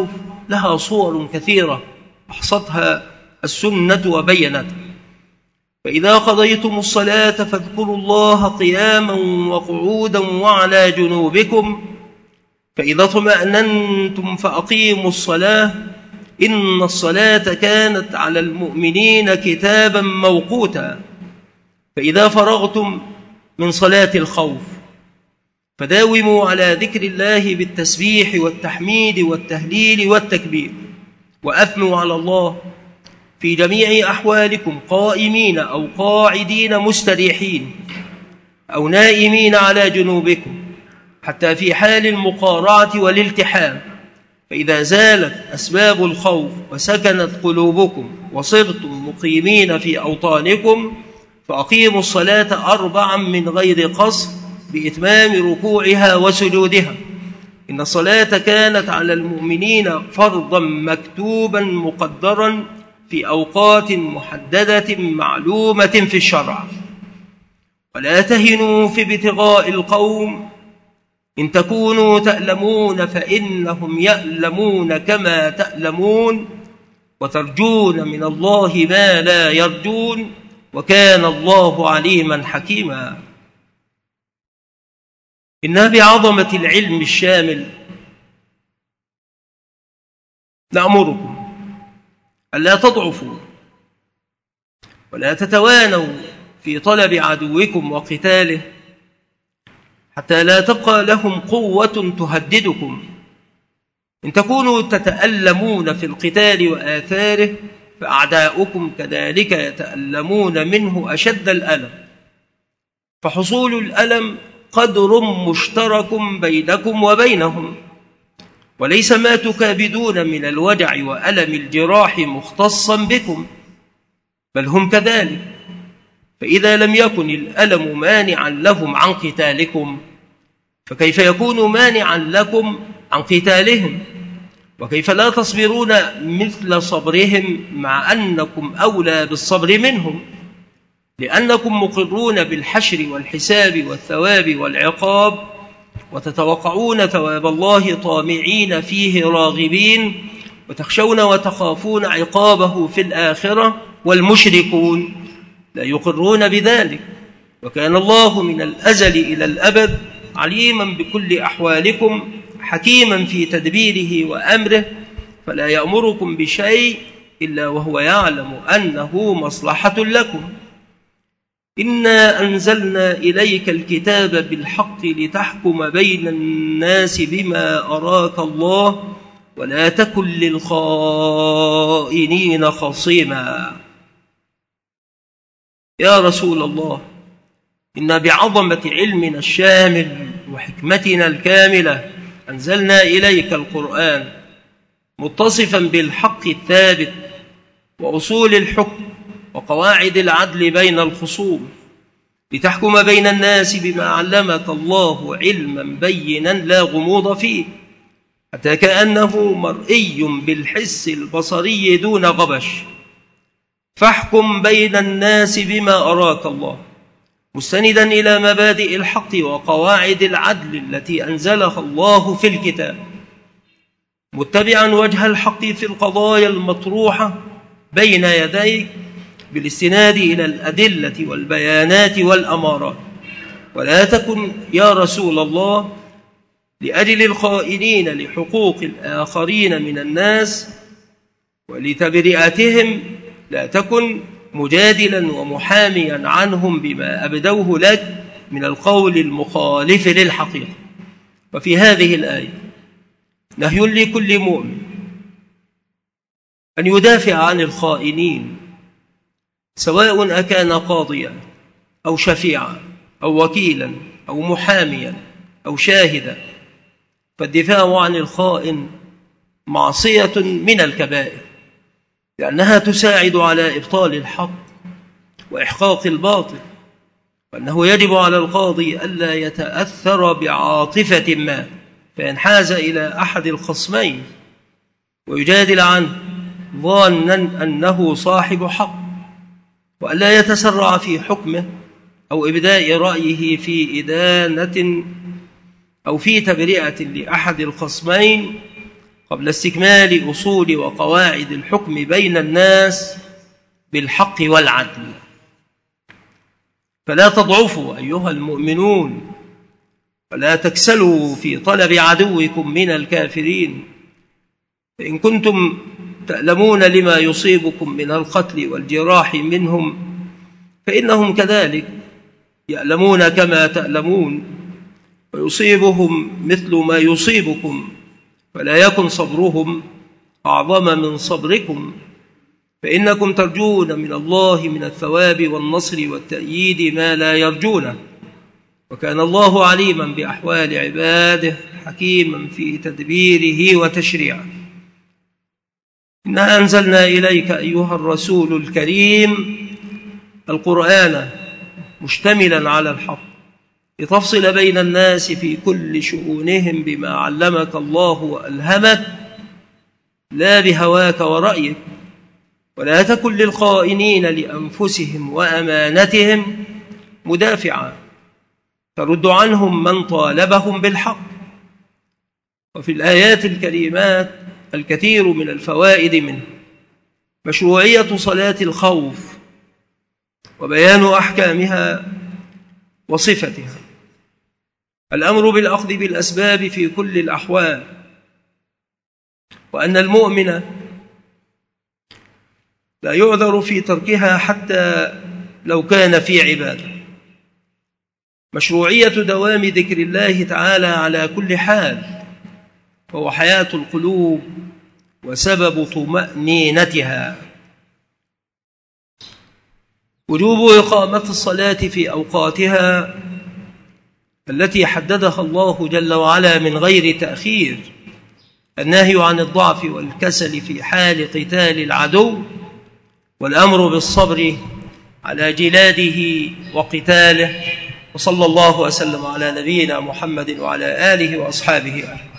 لها صور كثيرة أحصتها السنة وبينتها. فإذا قضيتم الصلاة فاذكروا الله قياما وقعودا وعلى جنوبكم، فإذا اطمأننتم فأقيموا الصلاة إن الصلاة كانت على المؤمنين كتابا موقوتا. فإذا فرغتم من صلاة الخوف فداوموا على ذكر الله بالتسبيح والتحميد والتهليل والتكبير، وأثنوا على الله في جميع أحوالكم قائمين أو قاعدين مستريحين أو نائمين على جنوبكم، حتى في حال المقارعة والالتحام. فإذا زالت أسباب الخوف وسكنت قلوبكم وصرتم مقيمين في أوطانكم فأقيموا الصلاة أربعا من غير قصر بإتمام ركوعها وسجودها. إن الصلاة كانت على المؤمنين فرضا مكتوبا مقدرا في أوقات محددة معلومة في الشرع. ولا تهنوا في ابتغاء القوم إن تكونوا تألمون فإنهم يألمون كما تألمون وترجون من الله ما لا يرجون وكان الله عليما حكيما. إنها بعظمة العلم الشامل نأمركم ألا تضعفوا ولا تتوانوا في طلب عدوكم وقتاله حتى لا تبقى لهم قوة تهددكم. إن تكونوا تتألمون في القتال وآثاره فأعداؤكم كذلك يتألمون منه أشد الألم، فحصول الألم قدر مشترك بينكم وبينهم، وليس ما تكابدون من الوجع وألم الجراح مختصا بكم، بل هم كذلك. فإذا لم يكن الألم مانعا لهم عن قتالكم فكيف يكون مانعا لكم عن قتالهم؟ وكيف لا تصبرون مثل صبرهم مع أنكم أولى بالصبر منهم، لأنكم مقرون بالحشر والحساب والثواب والعقاب، وتتوقعون ثواب الله طامعين فيه راغبين، وتخشون وتخافون عقابه في الآخرة، والمشركون لا يقرون بذلك. وكان الله من الأزل إلى الأبد عليما بكل أحوالكم حكيما في تدبيره وأمره، فلا يأمركم بشيء إلا وهو يعلم أنه مصلحة لكم. إنا أنزلنا إليك الكتاب بالحق لتحكم بين الناس بما أراك الله ولا تكن للخائنين خصيما. يا رسول الله، إن بعظمة علمنا الشامل وحكمتنا الكاملة أنزلنا إليك القرآن متصفا بالحق الثابت وأصول الحكم وقواعد العدل بين الخصوم، لتحكم بين الناس بما علمك الله علما بينا لا غموض فيه، حتى كأنه مرئي بالحس البصري دون غبش. فاحكم بين الناس بما أراك الله، مستندا إلى مبادئ الحق وقواعد العدل التي أنزلها الله في الكتاب، متبعا وجه الحق في القضايا المطروحة بين يديك بالاستناد إلى الأدلة والبيانات والأمارات. ولا تكن يا رسول الله لأجل الخائنين لحقوق الآخرين من الناس ولتبرئتهم، لا تكن مجادلا ومحاميا عنهم بما أبدوه لك من القول المخالف للحقيقة. وفي هذه الآية نهي لكل مؤمن أن يدافع عن الخائنين، سواء أكان قاضيا أو شفيعا أو وكيلا أو محاميا أو شاهدا، فالدفاع عن الخائن معصية من الكبائر، لأنها تساعد على إبطال الحق وإحقاق الباطل، وأنه يجب على القاضي ألا يتأثر بعاطفة ما فينحاز إلى أحد الخصمين ويجادل عنه ظانا أنه صاحب حق، وألا يتسرع في حكمه أو إبداء رأيه في إدانة أو في تبرئة لأحد الخصمين قبل استكمال أصول وقواعد الحكم بين الناس بالحق والعدل. فلا تضعفوا أيها المؤمنون، ولا تكسلوا في طلب عدوكم من الكافرين، فإن كنتم تألمون لما يصيبكم من القتل والجراح منهم فإنهم كذلك يألمون كما تألمون، ويصيبهم مثل ما يصيبكم، فلا يكن صبرهم أعظم من صبركم، فإنكم ترجون من الله من الثواب والنصر والتأييد ما لا يرجونه، وكان الله عليما بأحوال عباده حكيما في تدبيره وتشريعه. إنا أنزلنا إليك أيها الرسول الكريم القرآن مشتملا على الحق لتفصل بين الناس في كل شؤونهم بما علمك الله وألهمك، لا بهواك ورأيك، ولا تكن للخائنين لأنفسهم وأمانتهم مدافعا ترد عنهم من طالبهم بالحق. وفي الآيات الكريمات الكثير من الفوائد منه مشروعية صلاة الخوف وبيان أحكامها وصفتها، الأمر بالأخذ بالأسباب في كل الأحوال، وأن المؤمن لا يعذر في تركها حتى لو كان في عبادة، مشروعية دوام ذكر الله تعالى على كل حال، وهو حياة القلوب وسبب طمأنينتها، وجوب إقامة الصلاة في أوقاتها التي حددها الله جل وعلا من غير تأخير، النهي عن الضعف والكسل في حال قتال العدو، والأمر بالصبر على جلاده وقتاله. وصلى الله وسلم على نبينا محمد وعلى آله وأصحابه أجمعين.